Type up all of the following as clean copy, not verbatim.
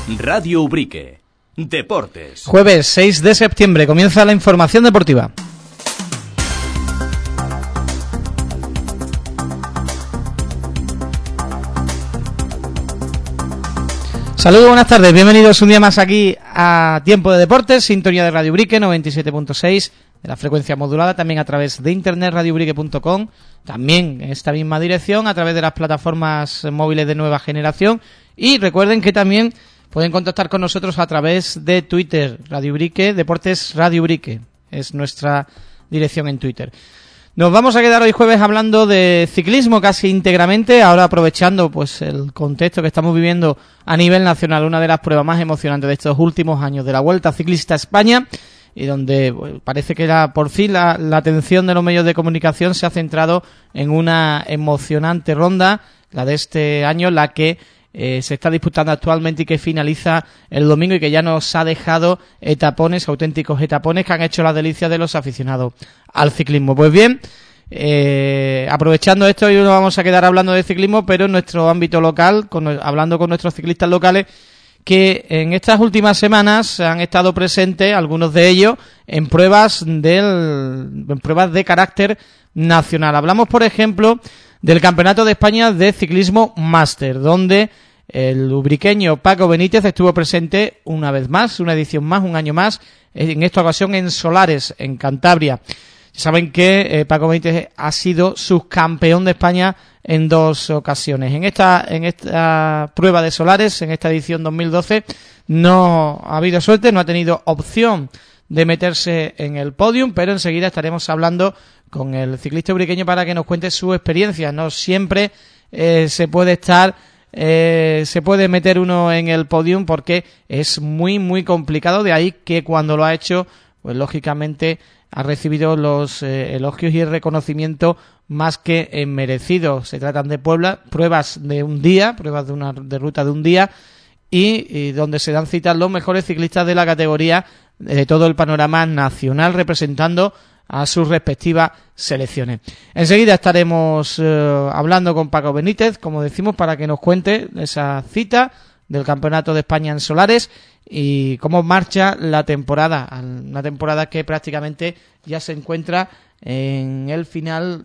Radio Ubrique. Deportes. Jueves 6 de septiembre comienza la información deportiva. Saludos, buenas tardes, bienvenidos un día más aquí a Tiempo de Deportes, sintonía de Radio Ubrique 97.6 de la frecuencia modulada, también a través de internet radioubrique.com, también en esta misma dirección a través de las plataformas móviles de nueva generación, y recuerden que también pueden contactar con nosotros a través de Twitter, Radio Ubrique, Deportes Radio Ubrique, es nuestra dirección en Twitter. Nos vamos a quedar hoy jueves hablando de ciclismo casi íntegramente, ahora aprovechando pues el contexto que estamos viviendo a nivel nacional, una de las pruebas más emocionantes de estos últimos años de la Vuelta Ciclista a España, y donde parece que por fin la atención de los medios de comunicación se ha centrado en una emocionante ronda, la de este año, la que se está disputando actualmente y que finaliza el domingo y que ya nos ha dejado etapones, auténticos etapones que han hecho la delicia de los aficionados al ciclismo. Pues bien, aprovechando esto, hoy nos vamos a quedar hablando de ciclismo, pero en nuestro ámbito local, hablando con nuestros ciclistas locales, que en estas últimas semanas han estado presentes, algunos de ellos, en pruebas de carácter nacional. Hablamos, por ejemplo, del Campeonato de España de Ciclismo Máster, donde el ubriqueño Paco Benítez estuvo presente una vez más, una edición más, un año más, en esta ocasión en Solares, en Cantabria. Saben que Paco Benítez ha sido subcampeón de España en 2 ocasiones. En esta prueba de Solares, en esta edición 2012, no ha habido suerte, no ha tenido opción de meterse en el podium, pero enseguida estaremos hablando con el ciclista ubriqueño para que nos cuente su experiencia. No siempre se puede meter uno en el podium porque es muy muy complicado, de ahí que cuando lo ha hecho, pues lógicamente ha recibido los elogios y el reconocimiento más que merecidos. Se tratan de pruebas de un día, pruebas de ruta de un día, y donde se dan citas los mejores ciclistas de la categoría de todo el panorama nacional, representando a sus respectivas selecciones. Enseguida estaremos hablando con Paco Benítez, como decimos, para que nos cuente esa cita del Campeonato de España en Solares y cómo marcha la temporada, una temporada que prácticamente ya se encuentra en el final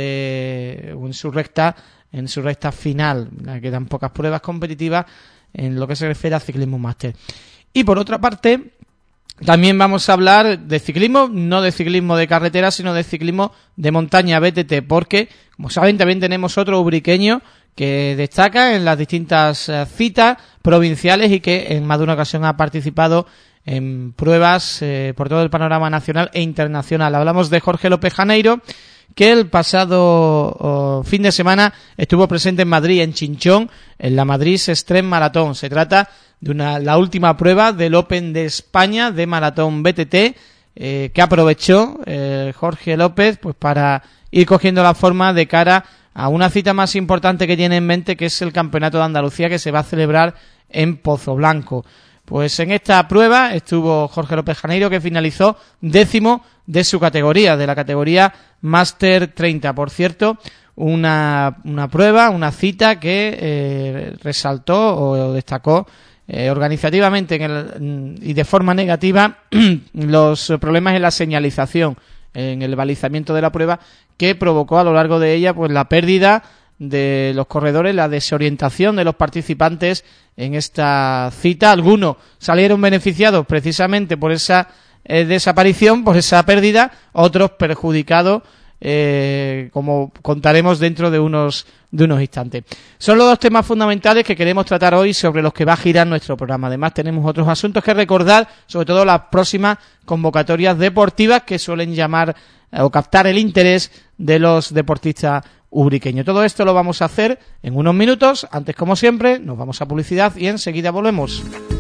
en su recta final. Quedan pocas pruebas competitivas en lo que se refiere a ciclismo máster. Y por otra parte, también vamos a hablar de ciclismo, no de ciclismo de carretera, sino de ciclismo de montaña, BTT, porque, como saben, también tenemos otro ubriqueño que destaca en las distintas citas provinciales y que en más de una ocasión ha participado en pruebas por todo el panorama nacional e internacional. Hablamos de Jorge López Janeiro, que el pasado fin de semana estuvo presente en Madrid, en Chinchón, en la Madrid Extreme Maratón. Se trata de la última prueba del Open de España de maratón BTT, que aprovechó Jorge López pues para ir cogiendo la forma de cara a una cita más importante que tiene en mente, que es el Campeonato de Andalucía, que se va a celebrar en Pozoblanco. Pues en esta prueba estuvo Jorge López Janeiro, que finalizó 10º de su categoría, de la categoría Máster 30. Por cierto, una prueba, una cita que resaltó o destacó organizativamente y de forma negativa los problemas en la señalización, en el balizamiento de la prueba, que provocó a lo largo de ella pues la pérdida de los corredores, la desorientación de los participantes en esta cita. Algunos salieron beneficiados precisamente por esa desaparición, por esa pérdida, otros perjudicados, como contaremos dentro de unos instantes. Son los 2 temas fundamentales que queremos tratar hoy, sobre los que va a girar nuestro programa. Además, tenemos otros asuntos que recordar, sobre todo las próximas convocatorias deportivas que suelen llamar o captar el interés de los deportistas ubriqueños. Todo esto lo vamos a hacer en unos minutos. Antes, como siempre, nos vamos a publicidad y enseguida volvemos.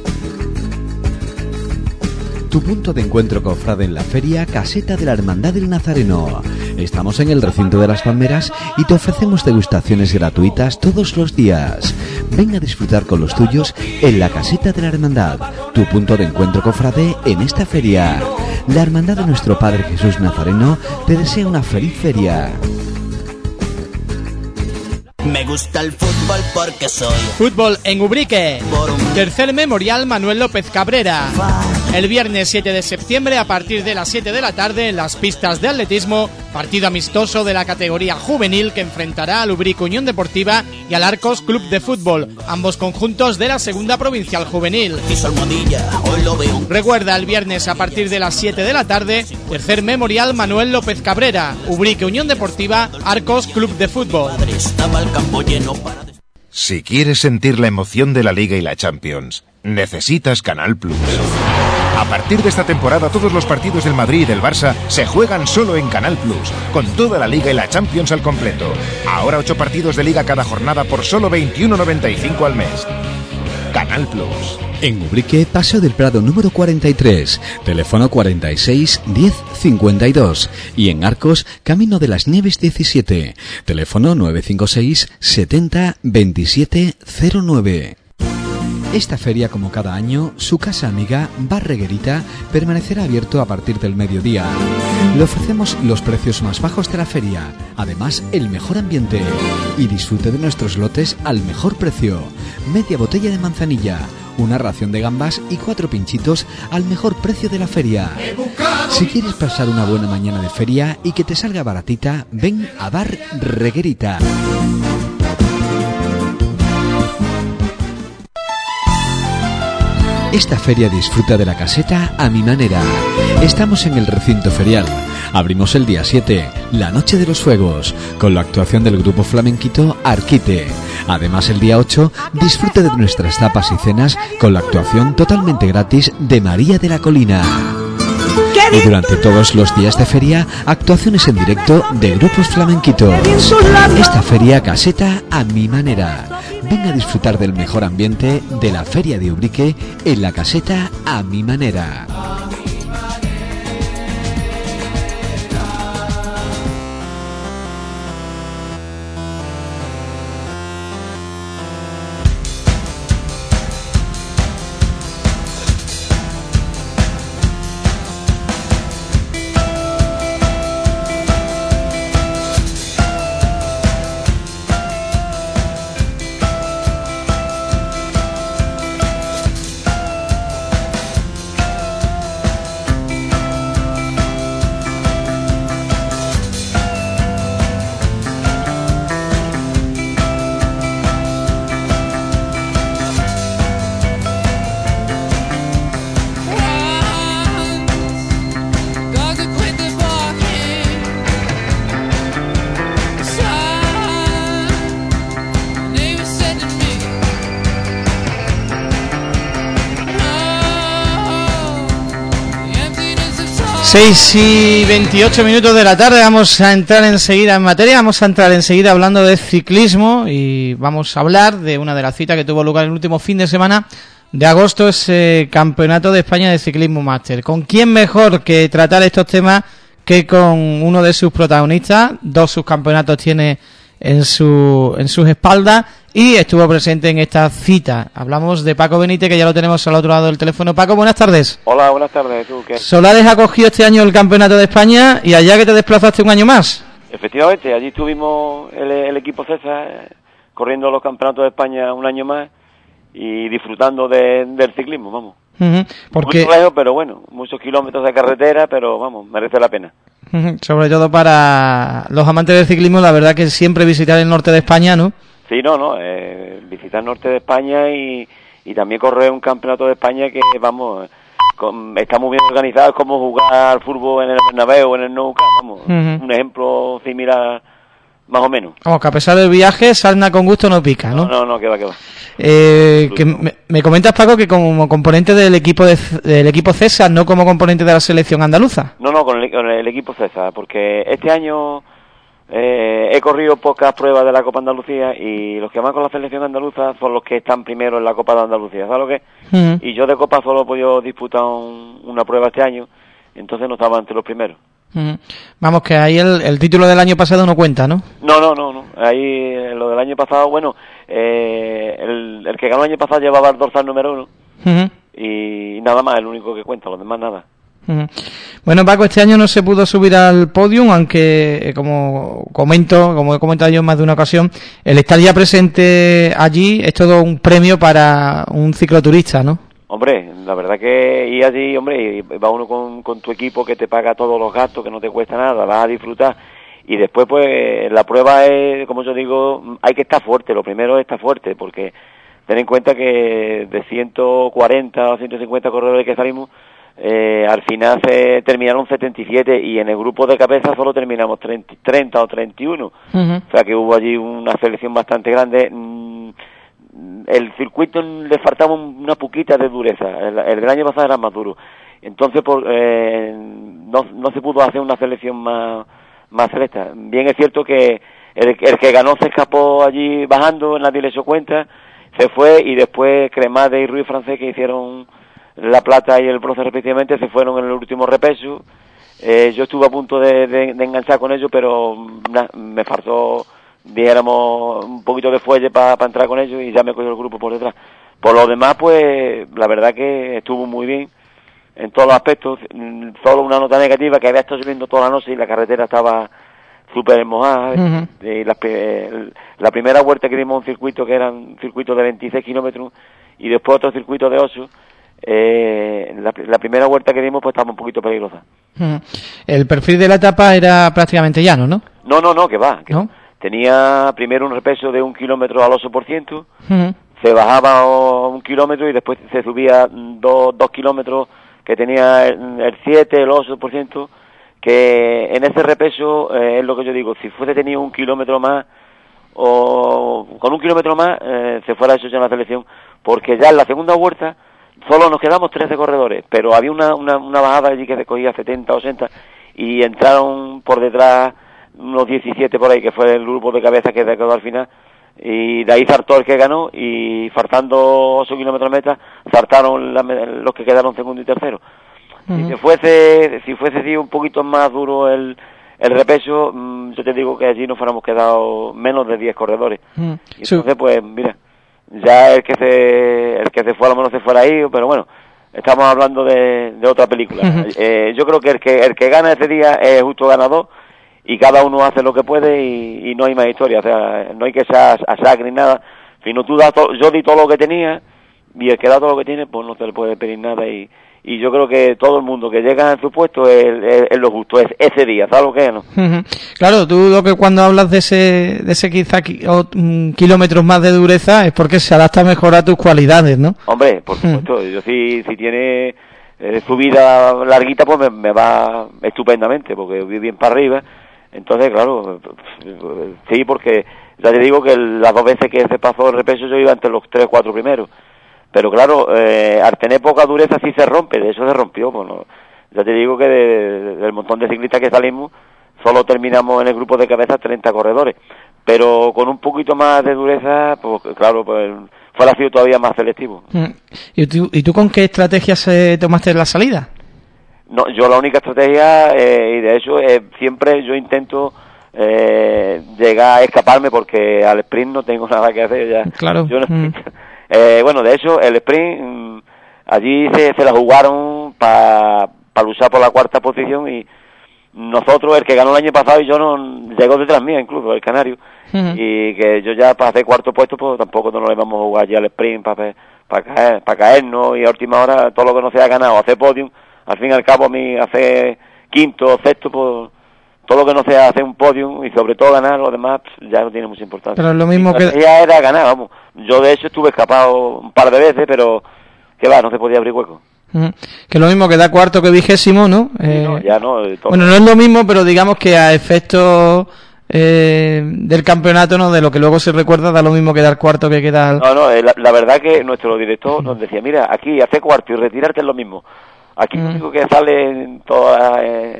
Tu punto de encuentro cofrade en la feria Caseta de la Hermandad del Nazareno. Estamos en el recinto de las Palmeras y te ofrecemos degustaciones gratuitas todos los días. Ven a disfrutar con los tuyos en la Caseta de la Hermandad, tu punto de encuentro cofrade en esta feria. La Hermandad de nuestro Padre Jesús Nazareno te desea una feliz feria. Me gusta el fútbol porque soy Fútbol en Ubrique. por un Tercer Memorial Manuel López Cabrera. El viernes 7 de septiembre a partir de las 7 de la tarde en las pistas de atletismo, partido amistoso de la categoría juvenil que enfrentará al Ubrique Unión Deportiva y al Arcos Club de Fútbol, ambos conjuntos de la segunda provincial juvenil. piso almohadilla, hoy lo veo. Recuerda, el viernes a partir de las 7 de la tarde, Tercer Memorial Manuel López Cabrera, Ubrique Unión Deportiva, Arcos Club de Fútbol. Madre, estaba el campo lleno para... Si quieres sentir la emoción de la Liga y la Champions, necesitas Canal Plus. A partir de esta temporada, todos los partidos del Madrid y del Barça se juegan solo en Canal Plus, con toda la Liga y la Champions al completo. Ahora 8 partidos de Liga cada jornada por solo 21,95 al mes. Canal Plus. En Ubrique, Paseo del Prado número 43, teléfono 46 10 52. Y en Arcos, Camino de las Nieves 17, teléfono 956 70 27 09. Esta feria, como cada año, su casa amiga, Bar Reguerita, permanecerá abierto a partir del mediodía. Le ofrecemos los precios más bajos de la feria, además el mejor ambiente. Y disfrute de nuestros lotes al mejor precio. Media botella de manzanilla, una ración de gambas y 4 pinchitos al mejor precio de la feria. Si quieres pasar una buena mañana de feria y que te salga baratita, ven a Bar Reguerita. Esta feria disfruta de la caseta a mi manera. Estamos en el recinto ferial. Abrimos el día 7, la noche de los fuegos, con la actuación del grupo flamenquito Arquite. Además, el día 8, disfrute de nuestras tapas y cenas con la actuación totalmente gratis de María de la Colina. Y durante todos los días de feria, actuaciones en directo de grupos flamenquito. Esta feria caseta a mi manera. Ven a disfrutar del mejor ambiente de la feria de Ubrique en la caseta a mi manera. Seis y 28 minutos de la tarde, vamos a entrar enseguida en materia, vamos a entrar enseguida hablando de ciclismo y vamos a hablar de una de las citas que tuvo lugar el último fin de semana de agosto, ese Campeonato de España de Ciclismo Máster. ¿Con quién mejor que tratar estos temas que con uno de sus protagonistas? 2 subcampeonatos tiene en sus espaldas y estuvo presente en esta cita. Hablamos de Paco Benítez, que ya lo tenemos al otro lado del teléfono. Paco, buenas tardes. Hola, buenas tardes. ¿Tú qué? Solares ha cogido este año el Campeonato de España y allá que te desplazaste un año más. Efectivamente, allí estuvimos el equipo César corriendo los campeonatos de España un año más y disfrutando del ciclismo, vamos. Porque Mucho lejos, pero bueno, muchos kilómetros de carretera, pero vamos, merece la pena. Sobre todo para los amantes del ciclismo, la verdad que siempre visitar el norte de España, ¿no? Sí, visitar el norte de España y también correr un campeonato de España que, vamos, está muy bien organizado, es como jugar al fútbol en el Bernabéu o en el Nou Camp, vamos, un ejemplo similar, más o menos. Vamos, que a pesar del viaje, sarna con gusto no pica, ¿no? No, que va. Que me comentas, Paco, que como componente del equipo César, no como componente de la selección andaluza. No, con el equipo César, porque este año he corrido pocas pruebas de la Copa Andalucía y los que van con la selección andaluza son los que están primero en la Copa de Andalucía, ¿sabes lo que? Y yo de Copa solo he podido disputar una prueba este año, entonces no estaba entre los primeros. Vamos, que ahí el título del año pasado no cuenta, ¿no? No. Ahí lo del año pasado, bueno, el que ganó el año pasado llevaba el dorsal número 1 y nada más, el único que cuenta, los demás nada. Bueno, Paco, este año no se pudo subir al podium, aunque como he comentado yo en más de una ocasión, el estar ya presente allí es todo un premio para un cicloturista, ¿no? Hombre, la verdad que ir allí, hombre, va uno con tu equipo que te paga todos los gastos, que no te cuesta nada, vas a disfrutar. Y después, pues, la prueba es, como yo digo, hay que estar fuerte. Lo primero es estar fuerte, porque ten en cuenta que de 140 o 150 corredores que salimos, al final se terminaron 77 y en el grupo de cabeza solo terminamos 30 o 31. O sea que hubo allí una selección bastante grande. El circuito le faltaba una poquita de dureza. El del año pasado era más duro. Entonces no se pudo hacer una selección más selecta. Bien es cierto que el que ganó se escapó allí bajando, nadie le dio cuenta, se fue, y después Cremade y Ruiz Francés, que hicieron la plata y el bronce respectivamente, se fueron en el último repeso. Yo estuve a punto de enganchar con ellos, pero me faltó, dijéramos, un poquito de fuelle para entrar con ellos, y ya me cogió el grupo por detrás. Por lo demás, pues la verdad que estuvo muy bien en todos los aspectos. Solo una nota negativa, que había estado lloviendo toda la noche y la carretera estaba súper mojada. Y la primera vuelta que dimos un circuito, que era un circuito de 26 kilómetros, y después otro circuito de 8, la primera vuelta que dimos pues estaba un poquito peligrosa. El perfil de la etapa era prácticamente llano, ¿no? No, que va. ¿No? Tenía primero un repeso de 1 kilómetro al 8%, se bajaba 1 kilómetro y después se subía 2 kilómetros, que tenía el 7, el 8%, que en ese repeso es lo que yo digo, si fuese tenido 1 kilómetro más, o con 1 kilómetro más, se fuera hecho ya en la selección, porque ya en la segunda vuelta solo nos quedamos 13 corredores, pero había una bajada allí que recogía 70, 80, y entraron por detrás unos 17 por ahí, que fue el grupo de cabeza que quedó al final, y de ahí saltó el que ganó, y faltando 8 kilómetros de meta, saltaron los que quedaron segundo y tercero. Si fuese un poquito más duro el repeso, yo te digo que allí nos fuéramos quedado menos de 10 corredores. Y entonces, pues, mira, ya el que se fue a lo menos se fuera ahí, pero bueno, estamos hablando de otra película. Yo creo que el que gana ese día es justo ganador, y cada uno hace lo que puede, y no hay más historia. O sea, no hay que ser a sangre ni nada, sino tú yo di todo lo que tenía, y el que da todo lo que tiene, pues no te le puede pedir nada, y yo creo que todo el mundo que llega en su puesto es lo justo, es ese día, ¿sabes lo que es, no? Claro, tú lo que cuando hablas de ese quizá kilómetros más de dureza es porque se adapta mejor a tus cualidades, ¿no? Hombre, por supuesto, yo si tiene subida larguita, pues me va estupendamente, porque voy bien para arriba. Entonces, claro, sí, porque ya te digo que las 2 veces que se pasó el repeso yo iba entre los 3 o 4 primeros. Pero claro, al tener poca dureza sí se rompe, de eso se rompió. Pues no. Ya te digo que del montón de ciclistas que salimos, solo terminamos en el grupo de cabeza 30 corredores. Pero con un poquito más de dureza, pues claro, pues fuera sido todavía más selectivo. ¿Y tú con qué estrategias tomaste la salida? No, yo la única estrategia, y de hecho siempre yo intento llegar a escaparme, porque al sprint no tengo nada que hacer ya. Claro. Yo bueno, de hecho el sprint allí se la jugaron para luchar por la 4ª posición, y nosotros, el que ganó el año pasado y yo, no llegó detrás mía incluso, el canario, y que yo ya para hacer 4º puesto pues tampoco no le vamos a jugar ya al sprint para caernos, y a última hora todo lo que no se ha ganado, hacer podium, al fin y al cabo a mí hacer 5º o 6º, pues todo lo que no sea hacer un podium, y sobre todo ganar, lo demás ya no tiene mucha importancia. Pero es lo mismo que ella era ganar, vamos. Yo de hecho estuve escapado un par de veces, pero que va, no se podía abrir hueco. Que es lo mismo que da 4º que 20º, ¿no? No, ya no. Bueno, no es lo mismo, pero digamos que a efectos del campeonato, ¿no? De lo que luego se recuerda, da lo mismo que dar 4º que quedar. No, la verdad que nuestro director nos decía, mira, aquí hacer 4º y retirarte es lo mismo. Aquí lo único que sale en toda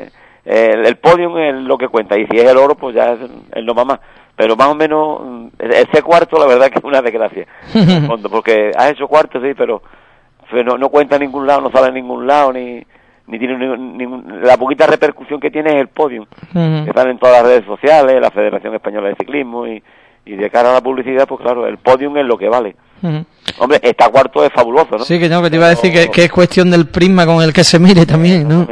el podium es lo que cuenta, y si es el oro, pues ya es lo más. Pero más o menos, ese 4º, la verdad que es una desgracia. Porque has hecho 4º, sí, pero no cuenta en ningún lado, no sale en ningún lado, ni tiene la poquita repercusión que tiene es el podium, que sale en todas las redes sociales, la Federación Española de Ciclismo, y Y de cara a la publicidad, pues claro, el podium es lo que vale. Uh-huh. Hombre, estar cuarto es fabuloso, ¿no? Sí, que no, que te iba a decir que es cuestión del prisma con el que se mire también, ¿no?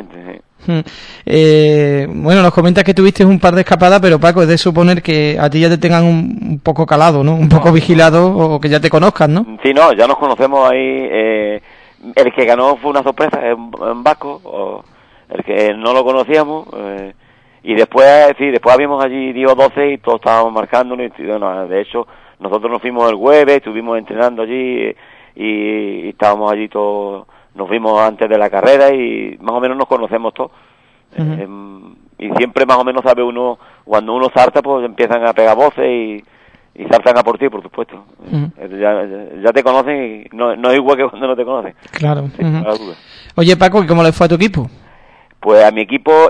Bueno, nos comentas que tuviste un par de escapadas, pero Paco, es de suponer que a ti ya te tengan un poco calado, ¿no? Un poco vigilado, o que ya te conozcan, ¿no? Sí, no, ya nos conocemos ahí. El que ganó fue una sorpresa, en Vasco, o el que no lo conocíamos. Y después habíamos allí 10 o 12 y todos estábamos marcándonos. Y, bueno, de hecho, nosotros nos fuimos el jueves, estuvimos entrenando allí y estábamos allí todos. Nos vimos antes de la carrera y más o menos nos conocemos todos. Uh-huh. Y siempre más o menos sabe uno, cuando uno salta, pues empiezan a pegar voces y saltan a por ti, por supuesto. Uh-huh. Ya te conocen y no es igual que cuando no te conocen. Claro. Uh-huh. Oye, Paco, ¿y cómo le fue a tu equipo? Pues a mi equipo,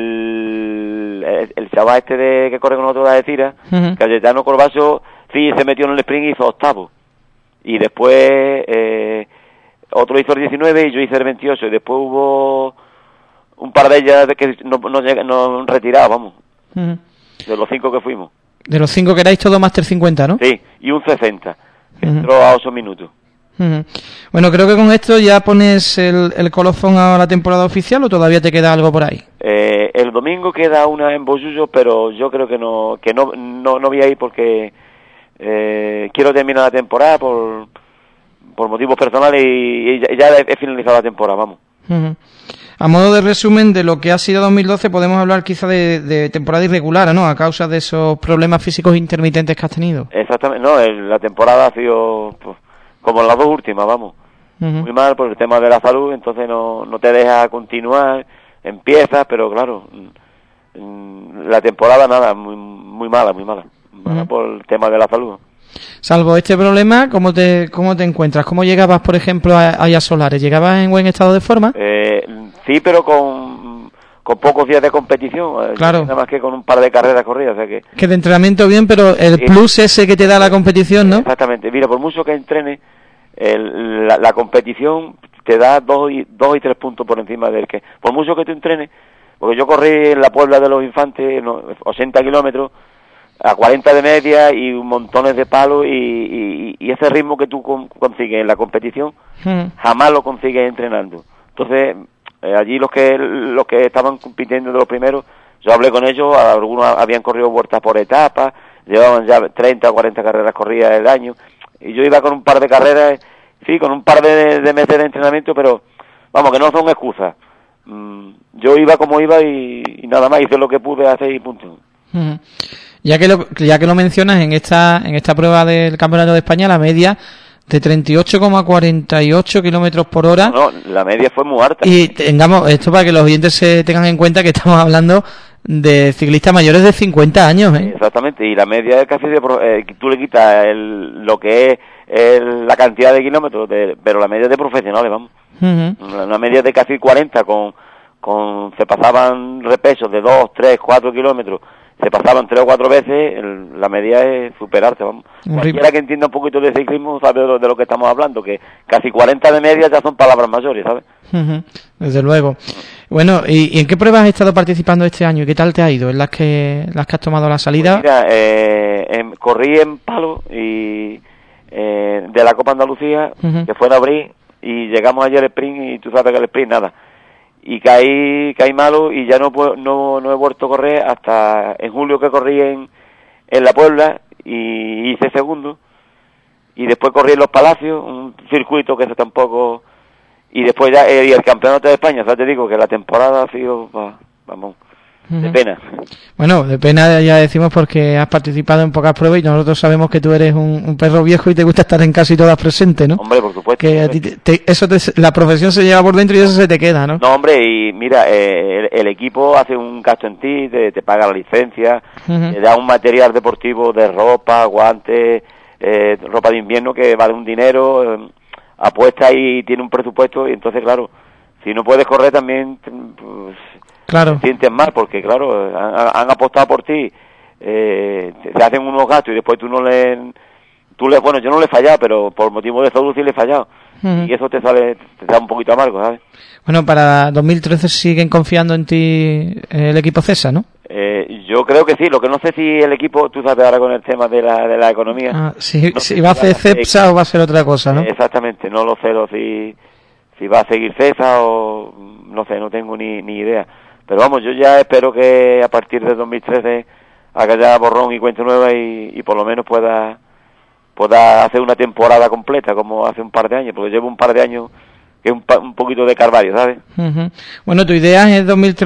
el chaval que corre con nosotros de tira, uh-huh, Cayetano Corbacho, sí, se metió en el sprint y hizo octavo. Y después otro hizo el 19 y yo hice el 28. Y después hubo un par de ellas que no retirado, vamos. Uh-huh. De los 5 que fuimos. De los 5 que erais todo Máster 50, ¿no? Sí, y un 60, que entró a 8 minutos. Uh-huh. Bueno, creo que con esto ya pones el colofón a la temporada oficial, ¿o todavía te queda algo por ahí? El domingo queda una en Bollullo, pero yo creo que no voy a ir porque quiero terminar la temporada por motivos personales y ya he finalizado la temporada, vamos. Uh-huh. A modo de resumen de lo que ha sido 2012, podemos hablar quizá de temporada irregular, ¿no? A causa de esos problemas físicos intermitentes que has tenido. Exactamente, no, la temporada ha sido pues, como las dos últimas, vamos. Uh-huh. Muy mal por el tema de la salud, entonces no te deja continuar, empiezas, pero claro, la temporada nada, muy mala, uh-huh, por el tema de la salud. Salvo este problema, ¿cómo te encuentras? ¿Cómo llegabas, por ejemplo, a Solares? ¿Llegabas en buen estado de forma? Sí, pero con pocos días de competición. Claro. Nada más que con un par de carreras corridas. O sea que de entrenamiento bien, pero el plus ese que te da la competición, ¿no? Exactamente. Mira, por mucho que entrenes, la competición te da 2 y 3 puntos por encima del que... Por mucho que tú entrenes, porque yo corrí en la Puebla de los Infantes 80 kilómetros, a 40 de media y montones de palos y ese ritmo que tú consigues en la competición jamás lo consigues entrenando. Entonces allí los que estaban compitiendo de los primeros, yo hablé con ellos, algunos habían corrido vueltas por etapas, llevaban ya 30 o 40 carreras corridas el año y yo iba con un par de carreras, sí, con un par de meses de entrenamiento, pero vamos, que no son excusas. Yo iba como iba y nada más, hice lo que pude hacer y punto. Uh-huh. Ya que lo mencionas, en esta prueba del Campeonato de España, la media de 38,48 kilómetros por hora. No, la media fue muy alta. Y tengamos esto para que los oyentes se tengan en cuenta que estamos hablando de ciclistas mayores de 50 años, ¿eh? Exactamente, y la media es casi tú le quitas lo que es la cantidad de kilómetros, pero la media es de profesionales, vamos. Uh-huh. Una media de casi 40 se pasaban repesos de 2, 3, 4 kilómetros. Se pasaban 3 o 4 veces, la media es superarte, vamos. Cualquiera que entienda un poquito de ciclismo sabe de lo que estamos hablando, que casi 40 de media ya son palabras mayores, ¿sabes? Uh-huh. Desde luego. Bueno, ¿y en qué pruebas has estado participando este año? ¿Y qué tal te ha ido? ¿En las que has tomado la salida? Pues mira, corrí en palo y de la Copa Andalucía, uh-huh, que fue en abril, y llegamos ayer al sprint y tú sabes que el sprint nada. Y caí malo y ya no he vuelto a correr hasta en julio, que corrí en la Puebla y hice segundo, y después corrí en Los Palacios, un circuito que eso tampoco, y después ya y el Campeonato de España. O sea, te digo que la temporada ha sido vamos, de pena. Bueno, de pena ya decimos porque has participado en pocas pruebas y nosotros sabemos que tú eres un perro viejo y te gusta estar en casi todas presentes, ¿no? Hombre, por supuesto. Que a ti la profesión se lleva por dentro y eso se te queda, ¿no? No, hombre, y mira, el equipo hace un gasto en ti, te paga la licencia, te da un material deportivo de ropa, guantes, ropa de invierno que vale un dinero, apuesta y tiene un presupuesto, y entonces, claro, si no puedes correr también... pues, claro, te sientes mal porque, claro, han apostado por ti, te hacen unos gastos y después bueno, yo no le he fallado, pero por motivo de salud sí le he fallado. Uh-huh. Y eso te da un poquito amargo, ¿sabes? Bueno, para 2013 siguen confiando en ti el equipo CESA, ¿no? Yo creo que sí, lo que no sé si el equipo, tú sabes ahora con el tema de la economía. Si si va a hacer Cepsa o va a ser otra cosa, ¿no? Exactamente, no lo sé si va a seguir Cepsa o no sé, no tengo ni idea. Pero vamos, yo ya espero que a partir de 2013 haga ya borrón y cuenta nueva y por lo menos pueda hacer una temporada completa como hace un par de años, porque llevo un par de años que es un poquito de calvario, ¿sabes? Uh-huh. Bueno, tu idea es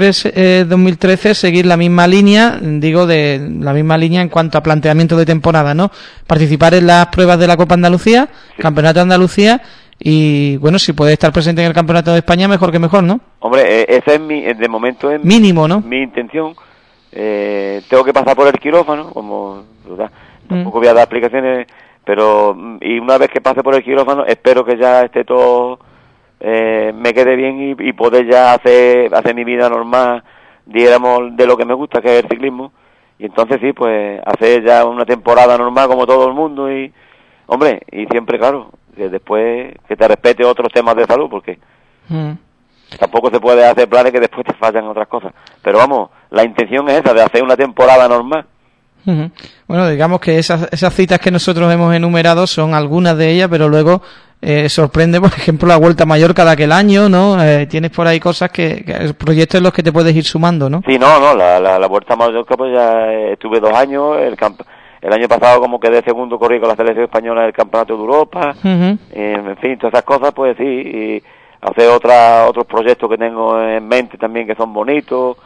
2013 seguir la misma línea, de la misma línea en cuanto a planteamiento de temporada, ¿no? Participar en las pruebas de la Copa Andalucía, sí. Campeonato de Andalucía y, bueno, si puedes estar presente en el Campeonato de España, mejor que mejor, ¿no? Hombre, ese es de momento es mínimo, ¿no? Mi intención. Tengo que pasar por el quirófano, como, ¿verdad? Tampoco voy a dar explicaciones, pero y una vez que pase por el quirófano, espero que ya esté todo me quede bien y poder ya hacer mi vida normal, digamos, de lo que me gusta, que es el ciclismo, y entonces sí, pues hacer ya una temporada normal como todo el mundo y, hombre, y siempre, claro, que después que te respete otros temas de salud, porque tampoco se puede hacer planes que después te fallan otras cosas, pero vamos, la intención es esa, de hacer una temporada normal. Uh-huh. Bueno, digamos que esas citas que nosotros hemos enumerado son algunas de ellas, pero luego sorprende, por ejemplo, la Vuelta a Mallorca de aquel año, ¿no? Tienes por ahí cosas que proyectos en los que te puedes ir sumando, ¿no? Sí, la Vuelta a Mallorca, pues ya estuve 2 años, el año pasado como quedé segundo, corrí con la selección española del Campeonato de Europa, uh-huh. En fin, todas esas cosas, pues sí, y hacer otros proyectos que tengo en mente también que son bonitos,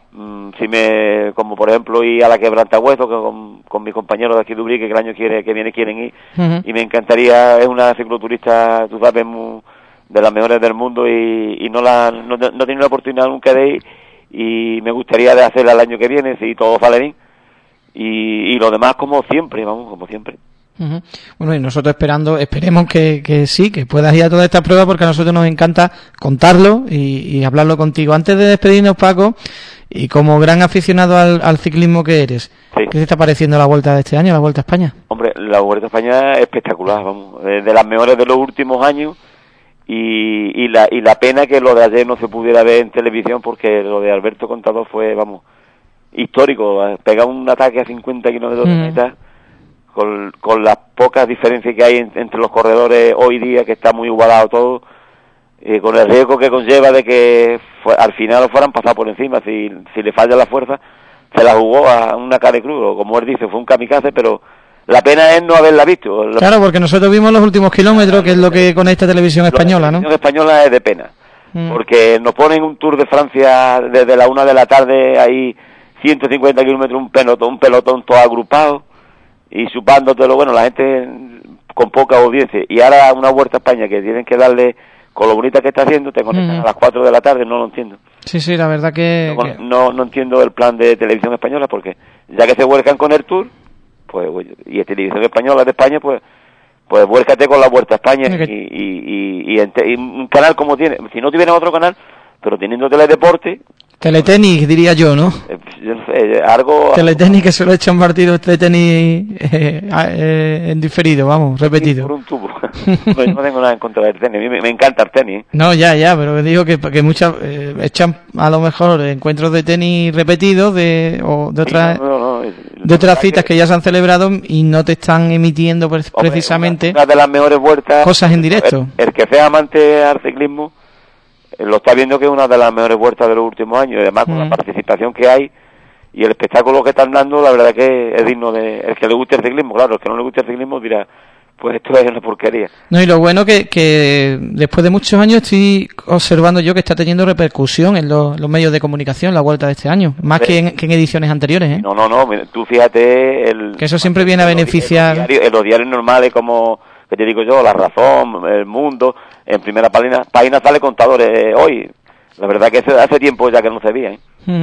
como por ejemplo ir a la Quebrantahueso, que con mis compañeros de aquí de Ubrique, que el año que viene quieren ir, uh-huh. Y me encantaría, es una cicloturista, tú sabes, de las mejores del mundo y no he tenido la oportunidad nunca de ir, y me gustaría de hacerla el año que viene, si todo sale bien, y lo demás como siempre. Uh-huh. Bueno, y nosotros esperemos que sí, que puedas ir a todas estas pruebas, porque a nosotros nos encanta contarlo y hablarlo contigo. Antes de despedirnos, Paco, y como gran aficionado al ciclismo que eres, sí. ¿Qué te está pareciendo la Vuelta de este año, la Vuelta a España? Hombre, la Vuelta a España es espectacular, vamos, de las mejores de los últimos años, y la pena que lo de ayer no se pudiera ver en televisión, porque lo de Alberto Contador fue, vamos, histórico, pegar un ataque a 50 kilómetros de meta, con las pocas diferencias que hay entre los corredores hoy día, que está muy igualado todo, con el riesgo que conlleva de que al final lo fueran pasar por encima, si le falla la fuerza, se la jugó a una cara de cruz, como él dice, fue un kamikaze, pero la pena es no haberla visto. Claro, porque nosotros vimos los últimos kilómetros, que es lo que con esta televisión española, ¿no? La televisión española es de pena, porque nos ponen un Tour de Francia desde la 1 de la tarde, ahí 150 kilómetros, un pelotón todo agrupado, y supándotelo, bueno, la gente con poca audiencia, y ahora una Vuelta a España que tienen que darle, con lo bonita que está haciendo, te conectan a las 4 de la tarde, no lo entiendo. Sí, la verdad que... No entiendo el plan de televisión española, porque ya que se vuelcan con el Tour, pues, y televisión española de España, pues vuélcate con la Vuelta a España, y un canal como tiene, si no tuvieran otro canal, pero teniendo teledeporte... Teletenis, diría yo, ¿no? Yo no sé, algo... Teletenis, que solo echan partidos de tenis en diferido, vamos, repetido. Por un tubo. No tengo nada en contra del tenis, a mí me encanta el tenis. No, ya, pero digo que muchas echan a lo mejor encuentros de tenis repetidos de otras... de otras citas que ya se han celebrado y no te están emitiendo precisamente una de las mejores vueltas, cosas en directo. El que sea amante al ciclismo lo está viendo que es una de las mejores vueltas de los últimos años, y además con la participación que hay y el espectáculo que están dando, la verdad que es digno de... El que le guste el ciclismo, claro, el que no le guste el ciclismo dirá, pues esto es una porquería. No, y lo bueno que después de muchos años estoy observando yo que está teniendo repercusión en los medios de comunicación la Vuelta de este año, más que en ediciones anteriores, ¿eh? No, tú fíjate... que eso siempre viene a beneficiar... En los diarios normales como... que te digo yo, La Razón, El Mundo, en primera página sale Contadores hoy. La verdad que hace tiempo ya que no se veía, ¿eh?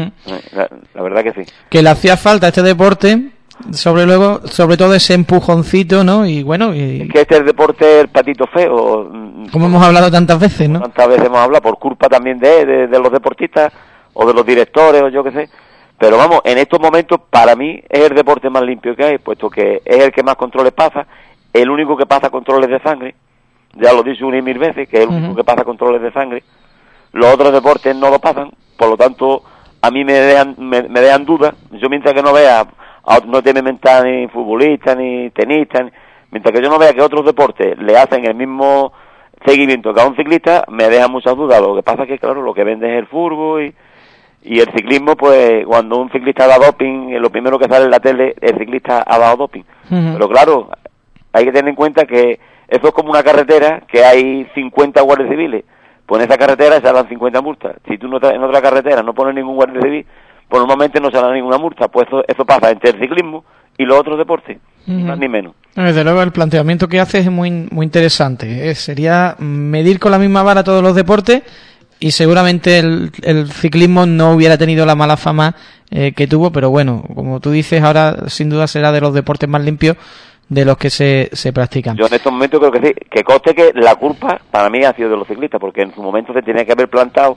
La verdad que sí. Que le hacía falta a este deporte, sobre todo ese empujoncito, ¿no? Y bueno... Es que este deporte es el patito feo. Como hemos hablado tantas veces, ¿no? Tantas veces hemos hablado, por culpa también de los deportistas, o de los directores, o yo qué sé. Pero vamos, en estos momentos, para mí, es el deporte más limpio que hay, puesto que es el que más controles pasa, el único que pasa controles de sangre, ya lo he dicho 1 y 1000 veces, que es el único que pasa controles de sangre. Los otros deportes no lo pasan, por lo tanto a mí me dejan dudas. Yo mientras que no vea, no te me mentar ni futbolista, ni tenista, mientras que yo no vea que otros deportes le hacen el mismo seguimiento que a un ciclista, me deja muchas dudas. Lo que pasa es que, claro, lo que vende es el fútbol y el ciclismo, pues cuando un ciclista da doping, lo primero que sale en la tele, el ciclista ha dado doping. Pero claro, hay que tener en cuenta que eso es como una carretera, que hay 50 guardias civiles. Pues en esa carretera se dan 50 multas. Si tú en otra carretera no pones ningún guardia civil, pues normalmente no se da ninguna multa. Pues eso pasa entre el ciclismo y los otros deportes, ni más ni menos. Desde luego el planteamiento que haces es muy interesante. Sería medir con la misma vara todos los deportes, y seguramente el ciclismo no hubiera tenido la mala fama que tuvo, pero bueno, como tú dices, ahora sin duda será de los deportes más limpios de los que se practican. Yo en estos momentos creo que sí, que conste que la culpa para mí ha sido de los ciclistas, porque en su momento se tenía que haber plantado,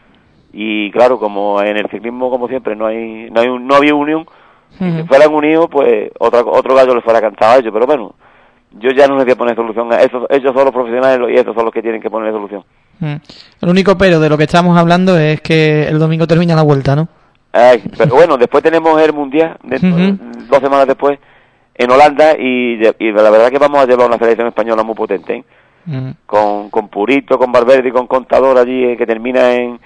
y claro, como en el ciclismo, como siempre, no había unión. Si se fueran unidos, pues otro gallo les fuera cantado a ellos, pero bueno, yo ya no les voy a poner solución a eso. Ellos son los profesionales y estos son los que tienen que poner solución. El único pero de lo que estamos hablando es que el domingo termina la vuelta, ¿no? Pero bueno, después tenemos el Mundial, 2 semanas después, en Holanda, y la verdad que vamos a llevar una selección española muy potente, con Purito, con Valverde y con Contador allí, que termina en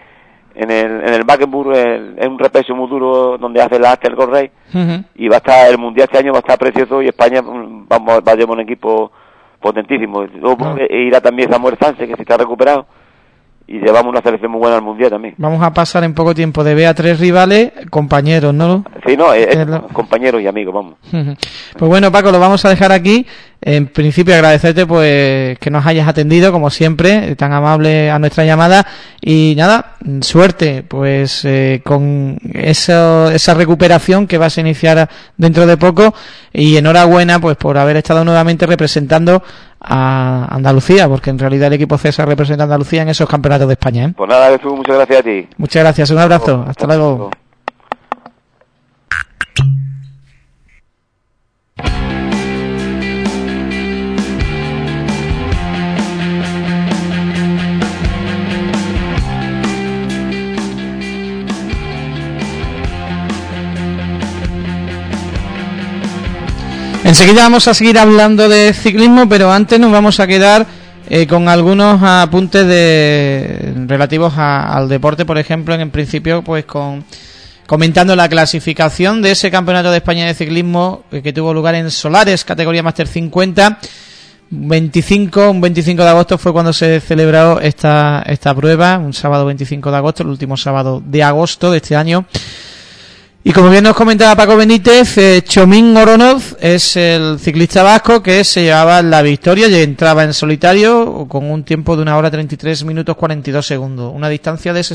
el Bakenburg, es un repecho muy duro donde hace la el Correy, y va a estar el Mundial este año, va a estar precioso, y España va a llevar un equipo potentísimo. Luego irá también Samuel Sánchez, que se está recuperado, y llevamos una selección muy buena al Mundial también. Vamos a pasar en poco tiempo de ver a 3 rivales, compañeros, ¿no? Sí, no, compañeros y amigos, vamos. Pues bueno, Paco, lo vamos a dejar aquí. En principio agradecerte pues que nos hayas atendido, como siempre, tan amable a nuestra llamada, y nada, suerte pues con esa recuperación que vas a iniciar dentro de poco, y enhorabuena pues por haber estado nuevamente representando a Andalucía, porque en realidad el equipo César representa a Andalucía en esos campeonatos de España, ¿eh? Pues nada, Jesús, muchas gracias a ti. Muchas gracias, un abrazo, hasta luego. Enseguida vamos a seguir hablando de ciclismo, pero antes nos vamos a quedar con algunos apuntes relativos al deporte. Por ejemplo, en principio, pues comentando la clasificación de ese Campeonato de España de Ciclismo que tuvo lugar en Solares, categoría Máster 50. Un 25 de agosto fue cuando se celebró esta prueba, un sábado 25 de agosto, el último sábado de agosto de este año. Y como bien nos comentaba Paco Benítez, Chomín Oronoz es el ciclista vasco que se llevaba la victoria y entraba en solitario con un tiempo de 1 hora 33 minutos 42 segundos. Una distancia de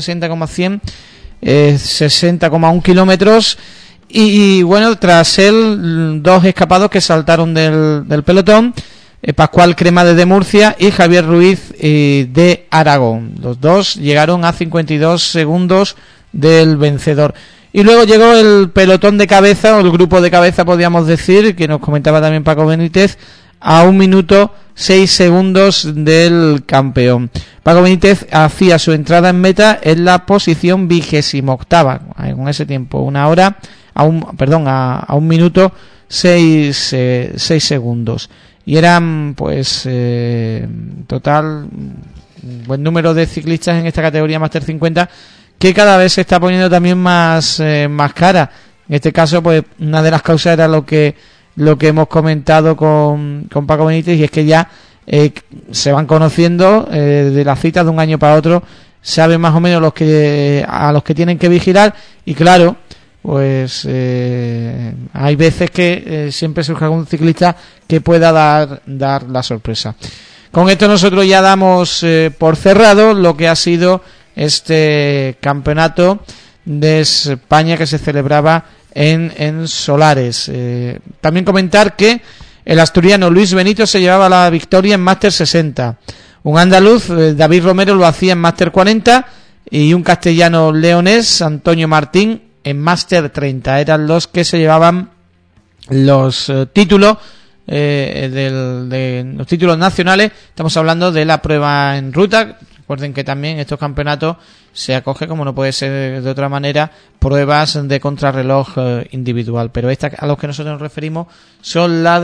60,1 kilómetros. Y bueno, tras él, 2 escapados que saltaron del pelotón. Pascual Cremades de Murcia y Javier Ruiz de Aragón. Los dos llegaron a 52 segundos del vencedor. Y luego llegó el pelotón de cabeza, o el grupo de cabeza, podríamos decir, que nos comentaba también Paco Benítez, a 1 minuto 6 segundos del campeón. Paco Benítez hacía su entrada en meta en la posición 28ª, con ese tiempo, 1 hora, a 1 minuto 6 segundos. Y eran, pues, total, buen número de ciclistas en esta categoría Máster 50, que cada vez se está poniendo también más cara. En este caso, pues, una de las causas era lo que hemos comentado con Paco Benítez, y es que ya se van conociendo de las citas de un año para otro, saben más o menos a los que tienen que vigilar, y claro, pues hay veces que siempre surge algún ciclista que pueda dar la sorpresa. Con esto nosotros ya damos por cerrado lo que ha sido este campeonato de España que se celebraba en Solares. También comentar que el asturiano Luis Benito se llevaba la victoria en Máster 60. Un andaluz, David Romero, lo hacía en Máster 40, y un castellano leonés, Antonio Martín, en Máster 30. Eran los que se llevaban los títulos de los títulos nacionales. Estamos hablando de la prueba en ruta, Recuerden que también estos campeonatos se acoge, como no puede ser de otra manera, pruebas de contrarreloj individual, pero estas a los que nosotros nos referimos son la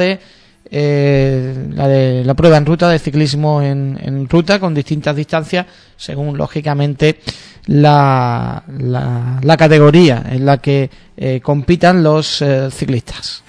prueba en ruta de ciclismo en ruta con distintas distancias según lógicamente la categoría en la que compitan los ciclistas.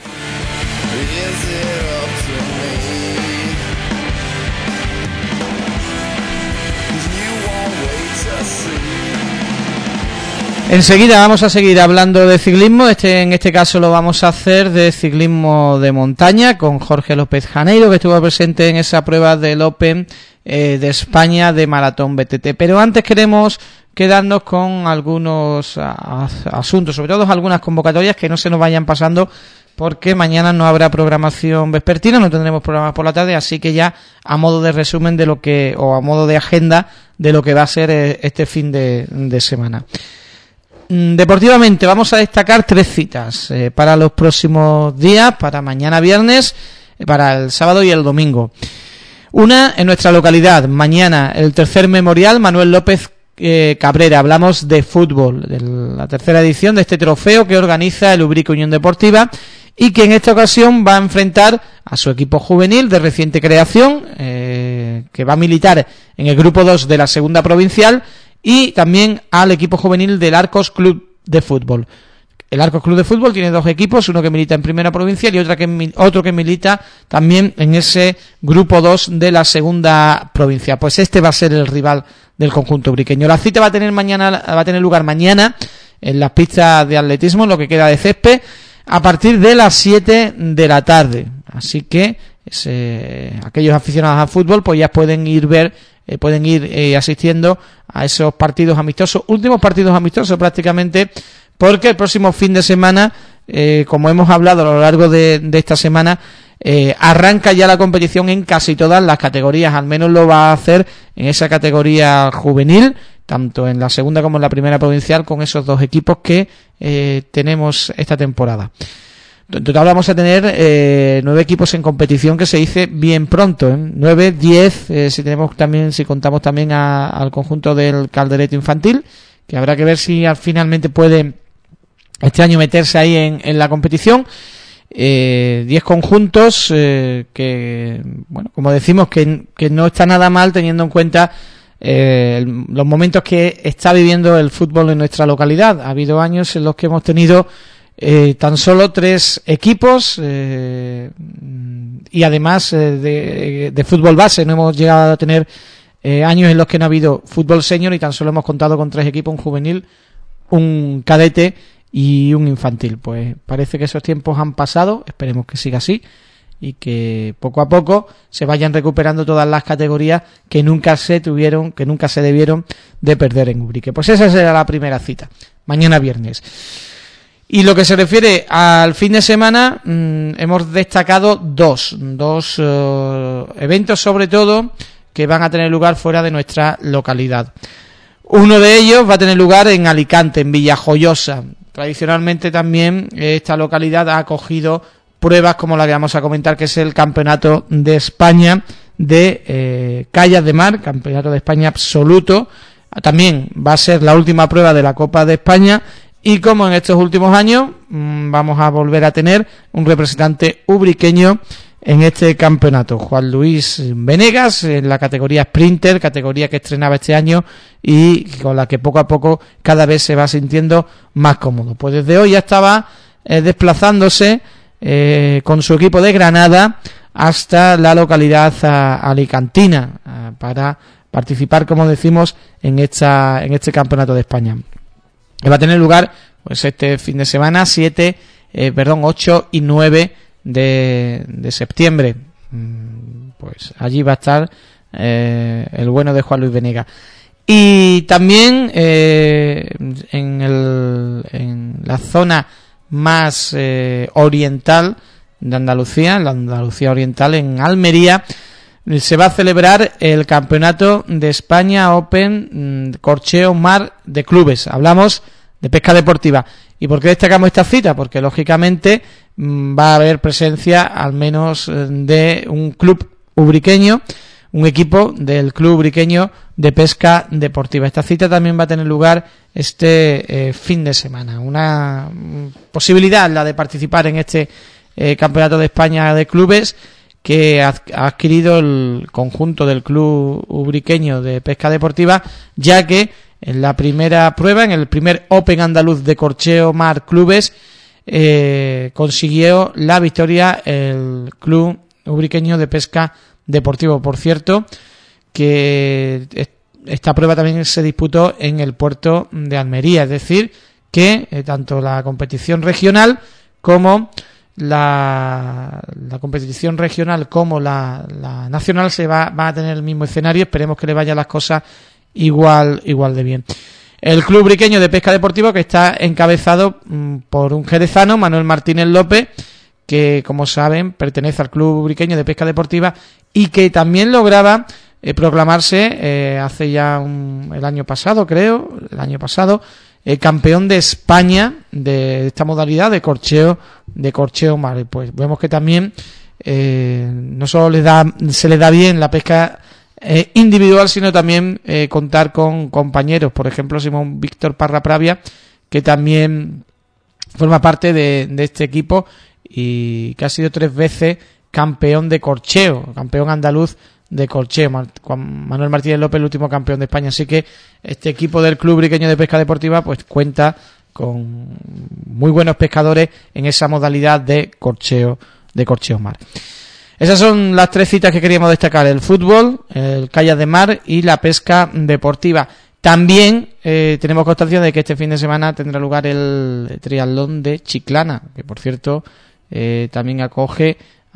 Enseguida vamos a seguir hablando de ciclismo. En este caso lo vamos a hacer de ciclismo de montaña con Jorge López Janeiro, que estuvo presente en esa prueba del Open de España de maratón BTT. Pero antes queremos quedarnos con algunos asuntos, sobre todo algunas convocatorias que no se nos vayan pasando, porque mañana no habrá programación vespertina, no tendremos programas por la tarde, así que ya a modo de resumen de lo que, o a modo de agenda de lo que va a ser este fin de semana. Deportivamente vamos a destacar 3 citas para los próximos días, para mañana viernes, para el sábado y el domingo. Una en nuestra localidad, mañana el tercer memorial Manuel López Cabrera. Hablamos de fútbol, de la tercera edición de este trofeo que organiza el Ubrique Unión Deportiva y que en esta ocasión va a enfrentar a su equipo juvenil de reciente creación, que va a militar en el grupo 2 de la segunda provincial, y también al equipo juvenil del Arcos Club de Fútbol. El Arcos Club de Fútbol tiene 2 equipos, uno que milita en primera provincial y otro que milita también en ese grupo 2 de la segunda provincia. Pues este va a ser el rival del conjunto ubriqueño. La cita va a tener lugar mañana en las pistas de atletismo, lo que queda de césped, a partir de las 7 de la tarde. Así que aquellos aficionados al fútbol pues ya pueden ir asistiendo a esos partidos amistosos, últimos partidos amistosos prácticamente, porque el próximo fin de semana, como hemos hablado a lo largo de esta semana, arranca ya la competición en casi todas las categorías. Al menos lo va a hacer en esa categoría juvenil, tanto en la segunda como en la primera provincial, con esos 2 equipos que tenemos esta temporada. En total vamos a tener 9 equipos en competición, que se dice bien pronto, 9, 10 si contamos también al conjunto del Calderete Infantil, que habrá que ver si finalmente puede este año meterse ahí en la competición. 10 conjuntos que, bueno, como decimos, que no está nada mal teniendo en cuenta los momentos que está viviendo el fútbol en nuestra localidad. Ha habido años en los que hemos tenido tan solo 3 equipos y además de fútbol base. No hemos llegado a tener años en los que no ha habido fútbol senior y tan solo hemos contado con 3 equipos, un juvenil, un cadete y un infantil. Pues parece que esos tiempos han pasado, esperemos que siga así y que poco a poco se vayan recuperando todas las categorías que nunca se debieron de perder en Ubrique. Pues esa será la primera cita, mañana viernes. Y lo que se refiere al fin de semana, hemos destacado dos eventos, sobre todo, que van a tener lugar fuera de nuestra localidad. Uno de ellos va a tener lugar en Alicante, en Villajoyosa. Tradicionalmente también esta localidad ha acogido pruebas como la que vamos a comentar, que es el Campeonato de España de Callas de Mar, Campeonato de España absoluto. También va a ser la última prueba de la Copa de España. Y como en estos últimos años, vamos a volver a tener un representante ubriqueño en este campeonato, Juan Luis Venegas, en la categoría Sprinter, categoría que estrenaba este año y con la que poco a poco cada vez se va sintiendo más cómodo. Pues desde hoy ya estaba desplazándose con su equipo de Granada hasta la localidad alicantina para participar, como decimos, en este campeonato de España. Que va a tener lugar pues este fin de semana, 8 y 9 de septiembre. Pues allí va a estar el bueno de Juan Luis Venegas. Y también en la zona más oriental de Andalucía, en la Andalucía oriental, en Almería, se va a celebrar el Campeonato de España Open Corcheo Mar de Clubes. Hablamos de pesca deportiva. ¿Y por qué destacamos esta cita? Porque lógicamente va a haber presencia al menos de un club ubriqueño, un equipo del Club Ubriqueño de Pesca Deportiva. Esta cita también va a tener lugar este fin de semana. Una posibilidad la de participar en este Campeonato de España de Clubes que ha adquirido el conjunto del Club Ubriqueño de Pesca Deportiva, ya que en la primera prueba, en el primer Open Andaluz de Corcheo Mar Clubes, consiguió la victoria el Club Ubriqueño de Pesca Deportivo. Por cierto, que esta prueba también se disputó en el puerto de Almería, es decir, que tanto la competición regional como la competición regional como la nacional van a tener el mismo escenario. Esperemos que le vayan las cosas igual de bien. El Club Ubriqueño de Pesca Deportiva, que está encabezado por un jerezano, Manuel Martínez López, que, como saben, pertenece al Club Ubriqueño de Pesca Deportiva y que también lograba proclamarse hace ya el año pasado, campeón de España de esta modalidad de corcheo mar. Pues vemos que también no solo se le da bien la pesca individual, sino también contar con compañeros, por ejemplo Simón Víctor Parra Pravia, que también forma parte de este equipo y que ha sido 3 veces campeón de corcheo, campeón andaluz de corcheo. Manuel Martínez López, el último campeón de España. Así que este equipo del Club Ubriqueño de Pesca Deportiva pues cuenta con muy buenos pescadores en esa modalidad de corcheo mar. Esas son las 3 citas que queríamos destacar: el fútbol, el kayak de mar y la pesca deportiva. También tenemos constancia de que este fin de semana tendrá lugar el triatlón de Chiclana, que por cierto también acoge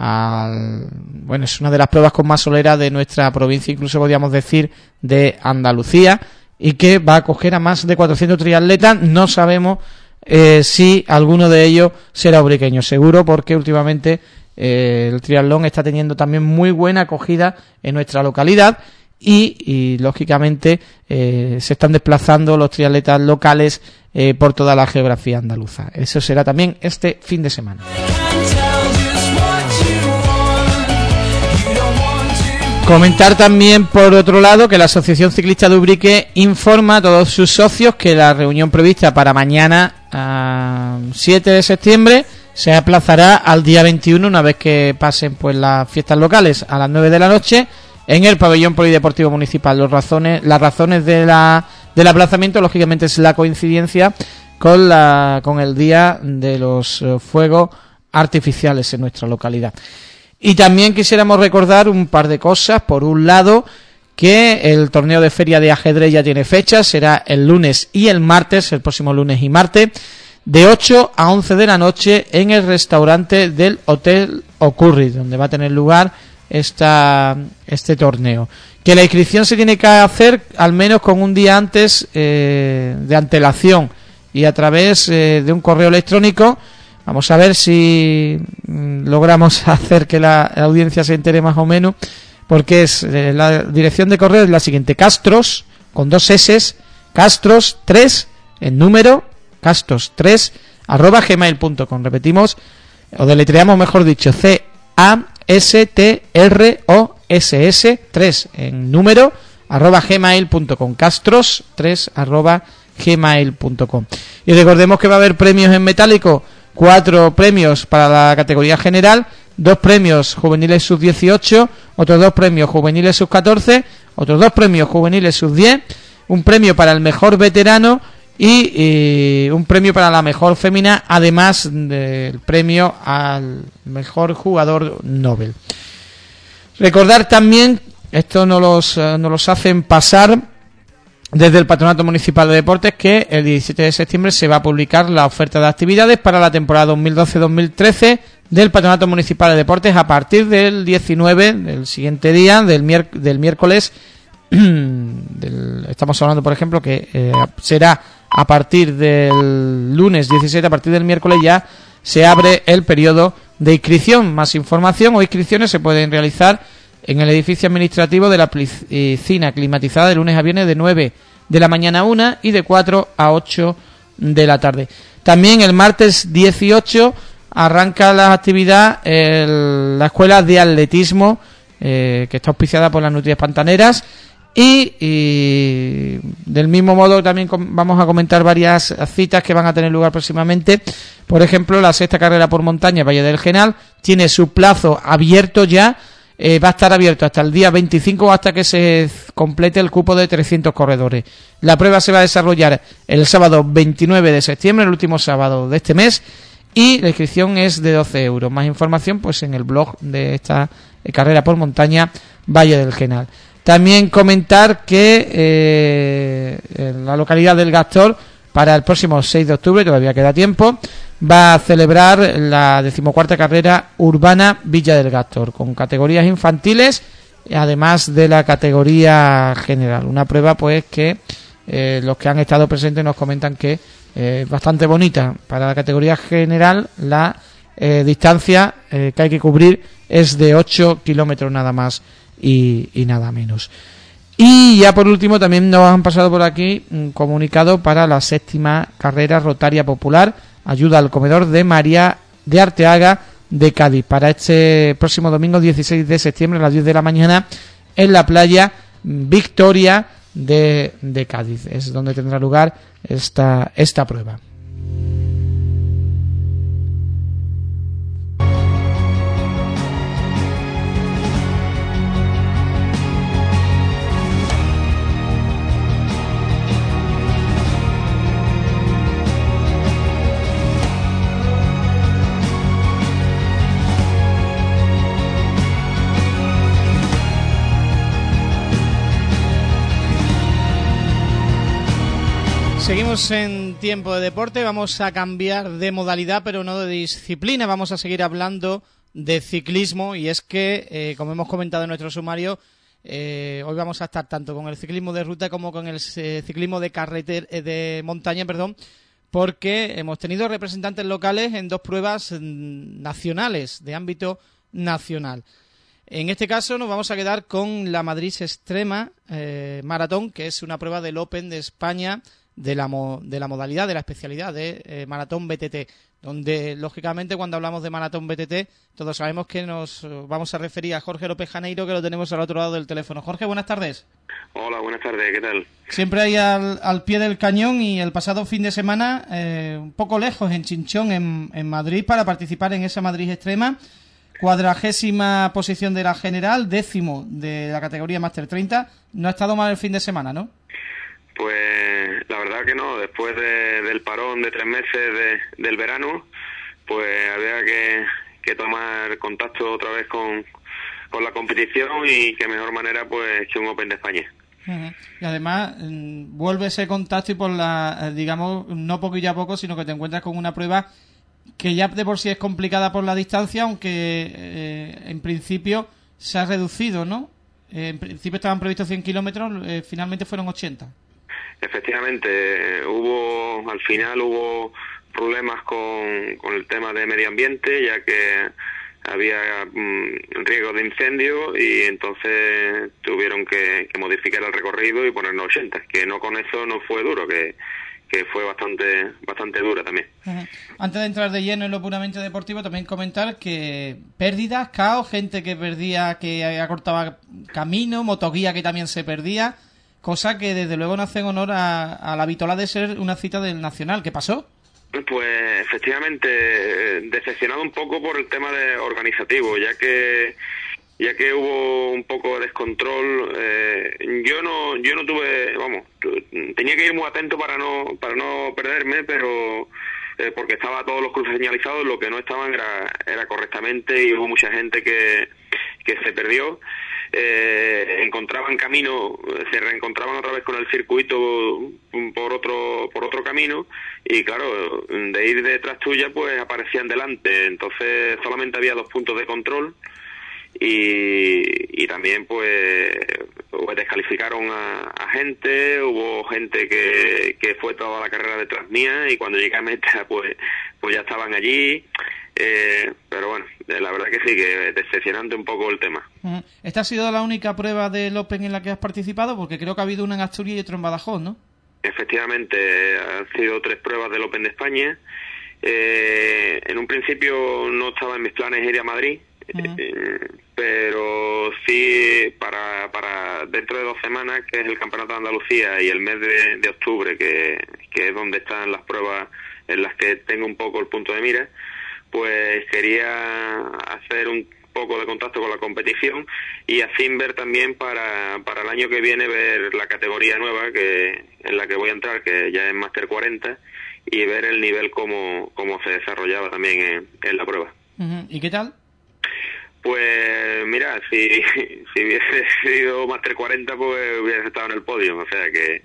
es una de las pruebas con más solera de nuestra provincia, incluso podríamos decir de Andalucía, y que va a acoger a más de 400 triatletas. No sabemos si alguno de ellos será ubriqueño, seguro, porque últimamente el triatlón está teniendo también muy buena acogida en nuestra localidad y lógicamente se están desplazando los triatletas locales por toda la geografía andaluza. Eso será también este fin de semana. Comentar también, por otro lado, que la Asociación Ciclista de Ubrique informa a todos sus socios que la reunión prevista para mañana, 7 de septiembre, se aplazará al día 21, una vez que pasen pues las fiestas locales, a las 9 de la noche, en el pabellón polideportivo municipal. Las razones del aplazamiento, lógicamente, es la coincidencia con el día de los fuegos artificiales en nuestra localidad. Y también quisiéramos recordar un par de cosas. Por un lado, que el torneo de feria de ajedrez ya tiene fecha, será el lunes y el martes, el próximo lunes y martes, de 8 a 11 de la noche en el restaurante del Hotel Ocurri, donde va a tener lugar este torneo. Que la inscripción se tiene que hacer al menos con un día antes de antelación y a través de un correo electrónico. Vamos a ver si logramos hacer que la audiencia se entere más o menos, porque es la dirección de correo es la siguiente: Castros, con 2 S, Castros 3 en número, Castros3 @gmail.com. Repetimos, o deletreamos, mejor dicho, CASTROSS 3 en número @gmail.com, Castros3 @gmail.com. Y recordemos que va a haber premios en metálico: 4 premios para la categoría general, 2 premios juveniles sub-18, otros 2 premios juveniles sub-14, otros 2 premios juveniles sub-10, un premio para el mejor veterano y un premio para la mejor fémina, además del premio al mejor jugador Nobel. Recordar también, esto nos los hacen pasar desde el Patronato Municipal de Deportes, que el 17 de septiembre se va a publicar la oferta de actividades para la temporada 2012-2013 del Patronato Municipal de Deportes a partir del 19, del siguiente día, del miércoles. Estamos hablando, por ejemplo, que será a partir del lunes 17, a partir del miércoles ya se abre el periodo de inscripción. Más información o inscripciones se pueden realizar en el edificio administrativo de la piscina climatizada, de lunes a viernes de 9 de la mañana a 1 y de 4 a 8 de la tarde. También el martes 18 arranca la actividad la escuela de atletismo que está auspiciada por las Nutrias Pantaneras. Y del mismo modo también vamos a comentar varias citas que van a tener lugar próximamente. Por ejemplo, la sexta carrera por montaña Valle del Genal tiene su plazo abierto ya. Va a estar abierto hasta el día 25 hasta que se complete el cupo de 300 corredores. La prueba se va a desarrollar el sábado 29 de septiembre, el último sábado de este mes, y la inscripción es de 12 euros. Más información pues en el blog de esta carrera por montaña Valle del Genal. También comentar que en la localidad del Gastor, para el próximo 6 de octubre, todavía queda tiempo, va a celebrar la 14ª carrera urbana Villa del Gastor, con categorías infantiles, además de la categoría general. Una prueba pues que los que han estado presentes nos comentan que es bastante bonita. Para la categoría general, la distancia que hay que cubrir es de 8 kilómetros nada más y nada menos. Y ya por último también nos han pasado por aquí un comunicado para la 7ª carrera Rotaria Popular Ayuda al Comedor de María de Arteaga de Cádiz, para este próximo domingo 16 de septiembre a las 10 de la mañana en la playa Victoria de Cádiz. Es donde tendrá lugar esta prueba. Seguimos en tiempo de deporte, vamos a cambiar de modalidad pero no de disciplina, vamos a seguir hablando de ciclismo, y es que, como hemos comentado en nuestro sumario, hoy vamos a estar tanto con el ciclismo de ruta como con el ciclismo de montaña, porque hemos tenido representantes locales en 2 pruebas nacionales, de ámbito nacional. En este caso nos vamos a quedar con la Madrid Extrema Maratón, que es una prueba del Open de España de la modalidad, de la especialidad de maratón BTT, donde lógicamente cuando hablamos de maratón BTT todos sabemos que nos vamos a referir a Jorge López Janeiro, que lo tenemos al otro lado del teléfono. Jorge, buenas tardes. Hola, buenas tardes, ¿qué tal? Siempre ahí al pie del cañón, y el pasado fin de semana un poco lejos, en Chinchón, en Madrid, para participar en esa Madrid Extrema, 40ª posición de la general, 10º de la categoría Máster 30. No ha estado mal el fin de semana, ¿no? Pues la verdad que no, después del parón de 3 meses del verano, pues había que tomar contacto otra vez con la competición, y qué mejor manera pues que un Open de España. Uh-huh. Y además vuelve ese contacto, y por digamos, no poquillo a poco, sino que te encuentras con una prueba que ya de por sí es complicada por la distancia, aunque en principio se ha reducido, ¿no? En principio estaban previstos 100 kilómetros, finalmente fueron 80. Efectivamente, al final hubo problemas con el tema de medio ambiente, ya que había riesgo de incendio, y entonces tuvieron que modificar el recorrido y ponernos 80, que no, con eso no fue duro, que fue bastante dura también. Uh-huh. Antes de entrar de lleno en lo puramente deportivo, también comentar que pérdidas, caos, gente que perdía, que acortaba camino, motoguía que también se perdía, cosa que desde luego no hacen honor a la vitola de ser una cita del Nacional. ¿Qué pasó? Pues efectivamente, decepcionado un poco por el tema organizativo, ya que hubo un poco de descontrol. Yo no tuve, tenía que ir muy atento para no perderme, pero porque estaba todos los cruces señalizados, lo que no estaban era correctamente, y hubo mucha gente que se perdió. Encontraban camino, se reencontraban otra vez con el circuito por otro camino, y claro, de ir detrás tuya pues aparecían delante, entonces solamente había 2 puntos de control, y también pues descalificaron a gente. Hubo gente que fue toda la carrera detrás mía, y cuando llegué a meta pues ya estaban allí. Pero bueno, la verdad que sí, que decepcionante un poco el tema. ¿Esta ha sido la única prueba del Open en la que has participado? Porque creo que ha habido una en Asturias y otra en Badajoz, ¿no? Efectivamente, han sido 3 pruebas del Open de España. En un principio no estaba en mis planes ir a Madrid, Pero sí para dentro de 2 semanas, que es el Campeonato de Andalucía, y el mes de octubre, que es donde están las pruebas en las que tengo un poco el punto de mira, pues quería hacer un poco de contacto con la competición y así ver también para el año que viene, ver la categoría nueva en la que voy a entrar, que ya es Máster 40, y ver el nivel cómo se desarrollaba también en la prueba. ¿Y qué tal? Pues mira, si hubiese sido Máster 40, pues hubiese estado en el podio, o sea que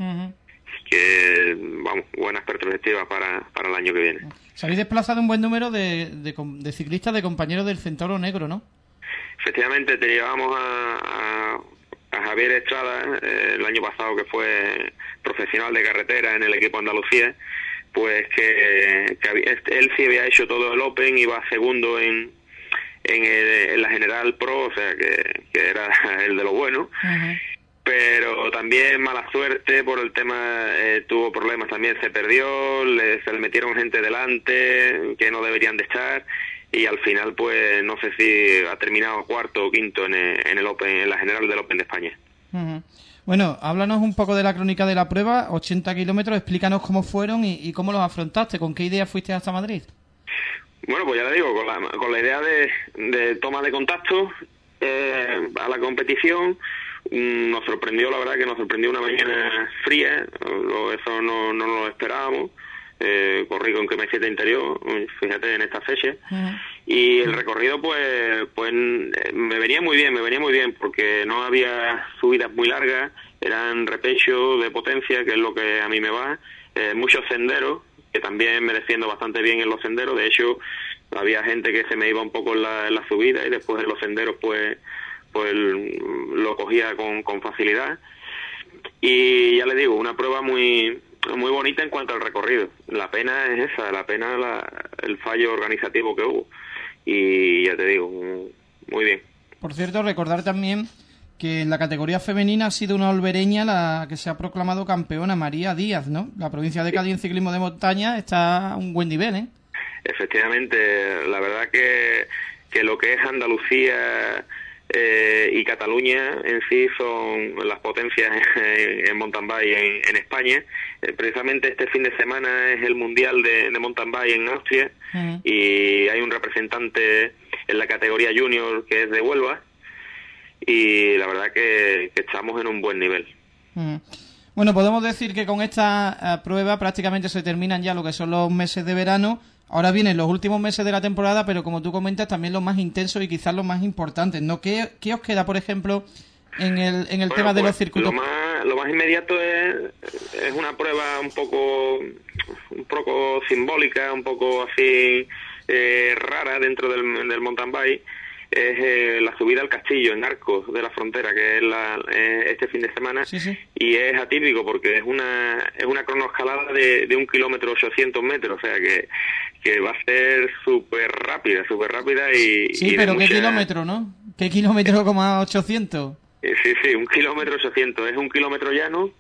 vamos, buenas perspectivas para el año que viene. Se habéis desplazado un buen número de ciclistas, de compañeros del Centauro Negro, ¿no? Efectivamente, te llevamos a Javier Estrada, el año pasado, que fue profesional de carretera en el equipo Andalucía, pues que él sí había hecho todo el Open, iba segundo en la General Pro, o sea que era el de lo bueno. Pero también mala suerte por el tema, tuvo problemas también, se perdió, se le metieron gente delante que no deberían de estar, y al final pues no sé si ha terminado cuarto o quinto en el Open, en la General del Open de España. Bueno, háblanos un poco de la crónica de la prueba, 80 kilómetros, explícanos cómo fueron y cómo los afrontaste, con qué idea fuiste hasta Madrid. Bueno, pues ya le digo, con la idea de toma de contacto a la competición. Nos sorprendió, la verdad que nos sorprendió una mañana fría, eso no lo esperábamos. Corrí con camiseta interior, fíjate, en esta fecha. Y el recorrido pues me venía muy bien, porque no había subidas muy largas, eran repechos de potencia, que es lo que a mí me va, muchos senderos, que también me defiendo bastante bien en los senderos. De hecho, había gente que se me iba un poco en la subida, y después en los senderos pues lo cogía con facilidad. Y ya le digo, una prueba muy bonita en cuanto al recorrido. La pena es esa, el fallo organizativo que hubo. Y ya te digo, muy bien. Por cierto, recordar también que en la categoría femenina ha sido una olvereña la que se ha proclamado campeona, María Díaz, ¿no? La provincia de Cádiz en ciclismo de montaña está a un buen nivel, ¿eh? Efectivamente, la verdad que lo que es Andalucía y Cataluña en sí son las potencias en mountain bike en España. Precisamente este fin de semana es el Mundial de mountain bike en Austria, y hay un representante en la categoría junior que es de Huelva, y la verdad que estamos en un buen nivel. Bueno, podemos decir que con esta prueba prácticamente se terminan ya lo que son los meses de verano. Ahora vienen los últimos meses de la temporada, pero como tú comentas, también los más intensos y quizás los más importantes, ¿no? ¿Qué os queda, por ejemplo, en el tema de los circuitos? Lo más inmediato es una prueba un poco simbólica, un poco así rara dentro del mountain bike. Es la subida al Castillo en Arcos de la Frontera, que es este fin de semana. Sí. Y es atípico porque es una cronoescalada de 1 kilómetro 800 metros, o sea que va a ser súper rápida y... Sí, pero ¿qué kilómetro, no? ¿Qué kilómetro como a 800? Sí, 1 kilómetro 800, es 1 kilómetro llano.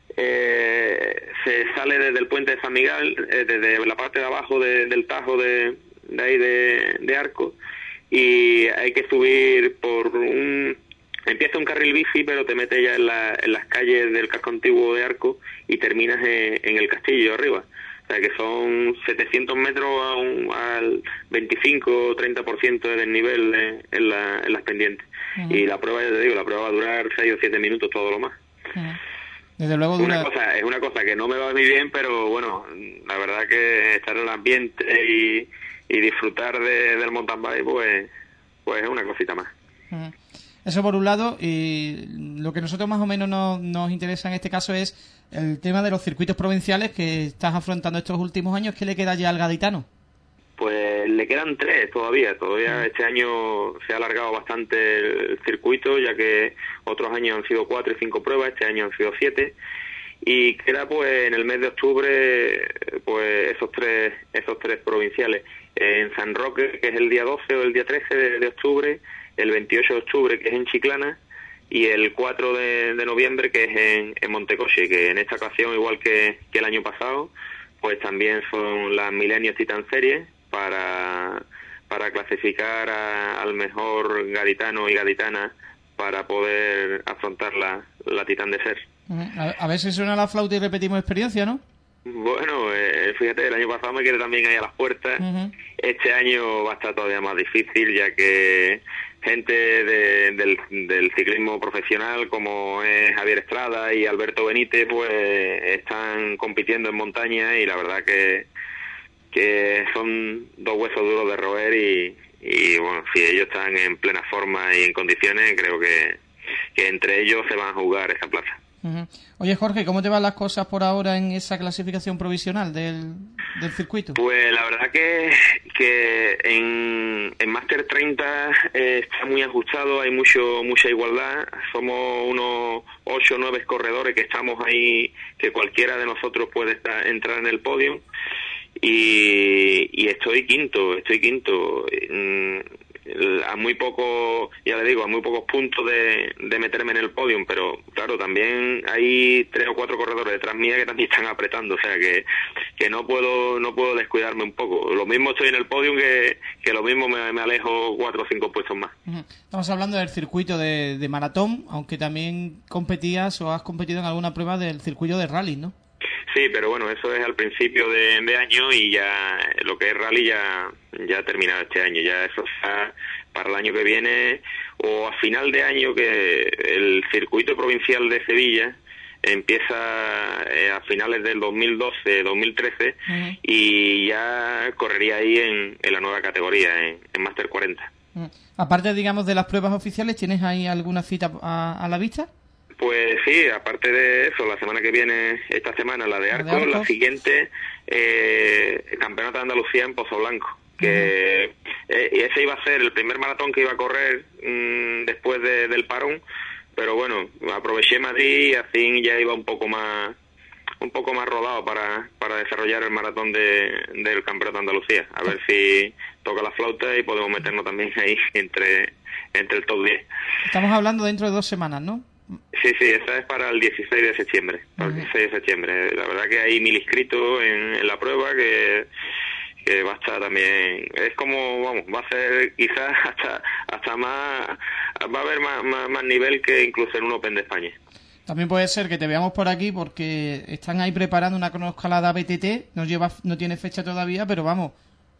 Se sale desde el puente de San Miguel, desde la parte de abajo del Tajo de ahí de Arcos, y hay que subir empieza un carril bici, pero te metes ya en las calles del casco antiguo de Arcos y terminas en el castillo arriba. O sea que son 700 metros al 25-30% de desnivel en las pendientes. Y la prueba, ya te digo, va a durar 6 o 7 minutos, todo lo más. Desde luego es una cosa que no me va muy bien, pero bueno, la verdad que estar en el ambiente y disfrutar del mountain bike pues es una cosita más. Eso por un lado, y lo que a nosotros más o menos nos interesa en este caso es el tema de los circuitos provinciales que estás afrontando estos últimos años. ¿Qué le queda ya al gaditano? Pues le quedan 3 todavía. Este año se ha alargado bastante el circuito, ya que otros años han sido 4 y 5 pruebas, este año han sido 7. Y queda pues en el mes de octubre pues esos tres provinciales. En San Roque, que es el día 12 o el día 13 de octubre, el 28 de octubre, que es en Chiclana, y el 4 de noviembre, que es en Montecoche, que en esta ocasión, igual que el año pasado, pues también son las Millennium Titan Series para clasificar al mejor gaditano y gaditana para poder afrontar la Titán de Ser. A ver si suena la flauta y repetimos experiencia, ¿no? Bueno, fíjate, el año pasado me quedé también ahí a las puertas. Este año va a estar todavía más difícil, ya que gente del ciclismo profesional como es Javier Estrada y Alberto Benítez pues están compitiendo en montaña, y la verdad que son dos huesos duros de roer, y bueno, si ellos están en plena forma y en condiciones, creo que entre ellos se van a jugar esa plaza. Oye, Jorge, ¿cómo te van las cosas por ahora en esa clasificación provisional del circuito? Pues la verdad que en Máster 30 está muy ajustado, hay mucha igualdad. Somos unos 8 o 9 corredores que estamos ahí, que cualquiera de nosotros puede entrar en el podio, y estoy quinto. A muy poco, ya le digo, a muy pocos puntos de meterme en el podium, pero claro, también hay 3 o 4 corredores detrás mía que también están apretando, o sea que no puedo descuidarme un poco. Lo mismo estoy en el podium que lo mismo me alejo 4 o 5 puestos más. Estamos hablando del circuito de maratón, aunque también competías o has competido en alguna prueba del circuito de rally, ¿no? Sí, pero bueno, eso es al principio de año, y ya lo que es rally ya ha terminado este año. Ya eso está para el año que viene o a final de año, que el circuito provincial de Sevilla empieza a finales del 2012-2013 y ya correría ahí en la nueva categoría, en Máster 40. Aparte, digamos, de las pruebas oficiales, ¿tienes ahí alguna cita a la vista? Pues sí, aparte de eso, la semana que viene, esta semana la de Arcos, la siguiente, Campeonato de Andalucía en Pozo Blanco, que ese iba a ser el primer maratón que iba a correr después del parón, pero bueno, aproveché Madrid y así ya iba un poco más rodado para desarrollar el maratón del Campeonato de Andalucía, a ver si toca la flauta y podemos meternos también ahí entre el top 10. Estamos hablando dentro de 2 semanas, ¿no? Sí, esa es para el 16 de septiembre. Para el 16 de septiembre. La verdad que hay 1000 inscritos en la prueba, que va a estar también. Es como, vamos, va a ser quizás hasta más. Va a haber más nivel que incluso en un Open de España. También puede ser que te veamos por aquí porque están ahí preparando una cronoescalada BTT. No tiene fecha todavía, pero vamos.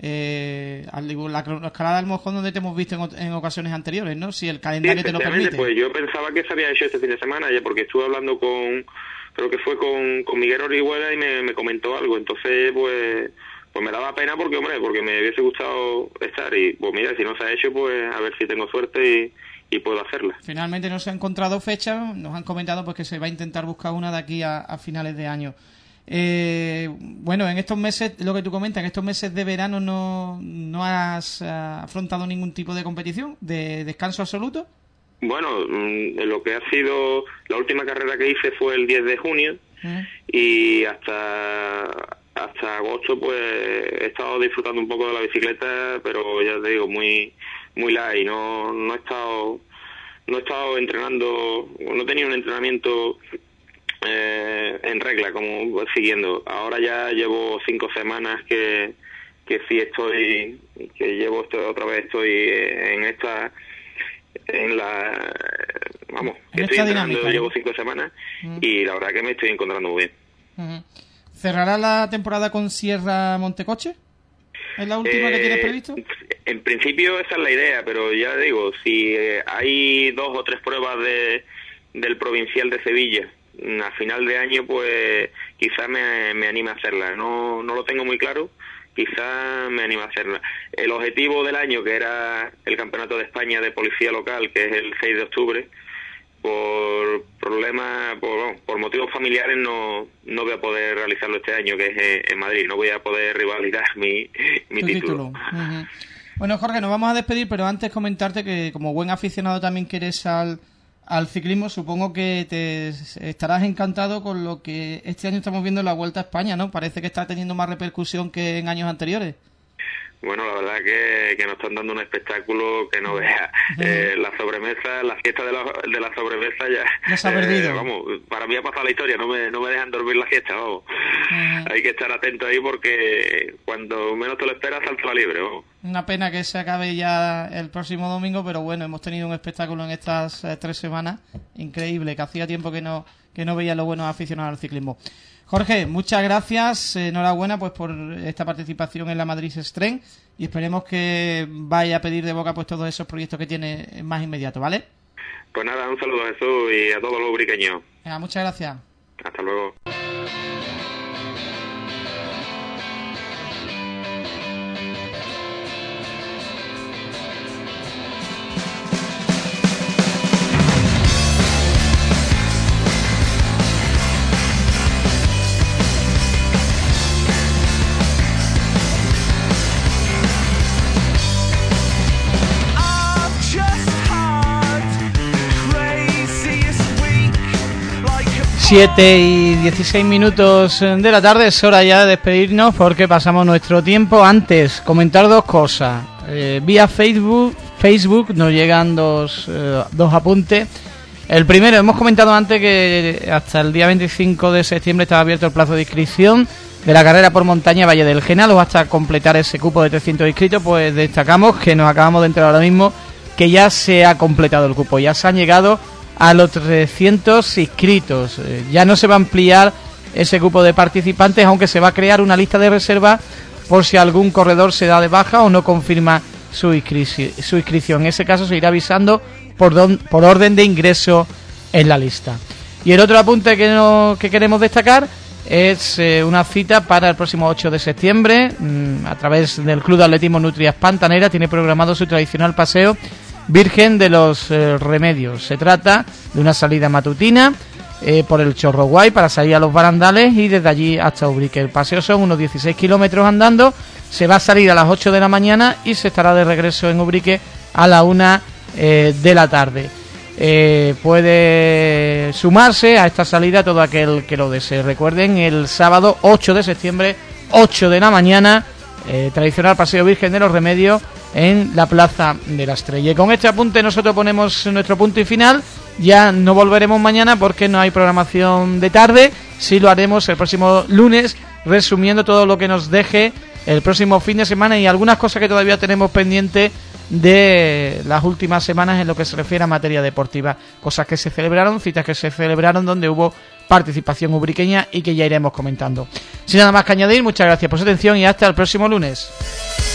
La cronoescalada del Mojón, donde te hemos visto en ocasiones anteriores, ¿no? Si el calendario te lo permite. Pues yo pensaba que se había hecho este fin de semana, ya porque estuve hablando creo que fue con Miguel Orihuela, y me comentó algo. Entonces pues me daba pena porque me hubiese gustado estar, y pues mira, si no se ha hecho, pues a ver si tengo suerte y puedo hacerla. Finalmente no se ha encontrado fecha, nos han comentado pues que se va a intentar buscar una de aquí a finales de año. Bueno, en estos meses, lo que tú comentas, en estos meses de verano no has afrontado ningún tipo de competición, de descanso absoluto. Bueno, lo que ha sido la última carrera que hice fue el 10 de junio y hasta agosto pues he estado disfrutando un poco de la bicicleta, pero ya te digo, muy light. No he estado entrenando, no he tenido un entrenamiento en regla, como siguiendo. Ahora ya llevo 5 semanas que sí estoy entrenando, llevo 5 semanas y la verdad que me estoy encontrando muy bien. ¿Cerrará la temporada con Sierra Montecoche? ¿Es la última que tienes previsto? En principio esa es la idea, pero ya digo, si hay 2 o 3 pruebas del provincial de Sevilla a final de año, pues quizás me anime a hacerla. No lo tengo muy claro, quizás me anime a hacerla. El objetivo del año, que era el Campeonato de España de Policía Local, que es el 6 de octubre, por problemas, por motivos familiares no voy a poder realizarlo este año, que es en Madrid. No voy a poder rivalizar mi título. Bueno, Jorge, nos vamos a despedir, pero antes comentarte que como buen aficionado también que eres al ciclismo, supongo que te estarás encantado con lo que este año estamos viendo en la Vuelta a España, ¿no? Parece que está teniendo más repercusión que en años anteriores. Bueno, la verdad que nos están dando un espectáculo que no veas. La sobremesa, la fiesta de la sobremesa ya se ha perdido. Vamos, para mí ha pasado la historia, no me dejan dormir la fiesta, vamos. Hay que estar atento ahí porque cuando menos te lo esperas salta la libre, vamos. Una pena que se acabe ya el próximo domingo, pero bueno, hemos tenido un espectáculo en estas 3 semanas increíble, que hacía tiempo que no veía los buenos aficionados al ciclismo. Jorge, muchas gracias, enhorabuena pues por esta participación en la Madrid Extreme y esperemos que vaya a pedir de boca pues todos esos proyectos que tiene más inmediato, ¿vale? Pues nada, un saludo a Jesús y a todos los ubriqueños. Venga, muchas gracias. Hasta luego. Siete y 16 minutos de la tarde, es hora ya de despedirnos porque pasamos nuestro tiempo. Antes, comentar 2 cosas. Vía Facebook nos llegan dos apuntes. El primero, hemos comentado antes que hasta el día 25 de septiembre estaba abierto el plazo de inscripción de la carrera por montaña Valle del Genalo hasta completar ese cupo de 300 inscritos. Pues destacamos que nos acabamos de enterar ahora mismo que ya se ha completado el cupo, ya se han llegado a los 300 inscritos. Ya no se va a ampliar ese cupo de participantes, aunque se va a crear una lista de reserva por si algún corredor se da de baja o no confirma su inscripción. En ese caso se irá avisando por orden de ingreso en la lista. Y el otro apunte que queremos destacar es una cita para el próximo 8 de septiembre. A través del Club de Atletismo Nutrias Pantanera tiene programado su tradicional paseo Virgen de los Remedios. Se trata de una salida matutina por el Chorro Guay para salir a los barandales y desde allí hasta Ubrique. El paseo son unos 16 kilómetros andando, se va a salir a las 8 de la mañana y se estará de regreso en Ubrique a la 1 de la tarde. Puede sumarse a esta salida todo aquel que lo desee. Recuerden, el sábado 8 de septiembre, 8 de la mañana, tradicional paseo Virgen de los Remedios en la Plaza de la Estrella. Y con este apunte nosotros ponemos nuestro punto y final. Ya no volveremos mañana porque no hay programación de tarde. Sí lo haremos el próximo lunes, resumiendo todo lo que nos deje el próximo fin de semana y algunas cosas que todavía tenemos pendientes de las últimas semanas en lo que se refiere a materia deportiva. Cosas que se celebraron, citas que se celebraron donde hubo participación ubriqueña y que ya iremos comentando. Sin nada más que añadir, muchas gracias por su atención y hasta el próximo lunes.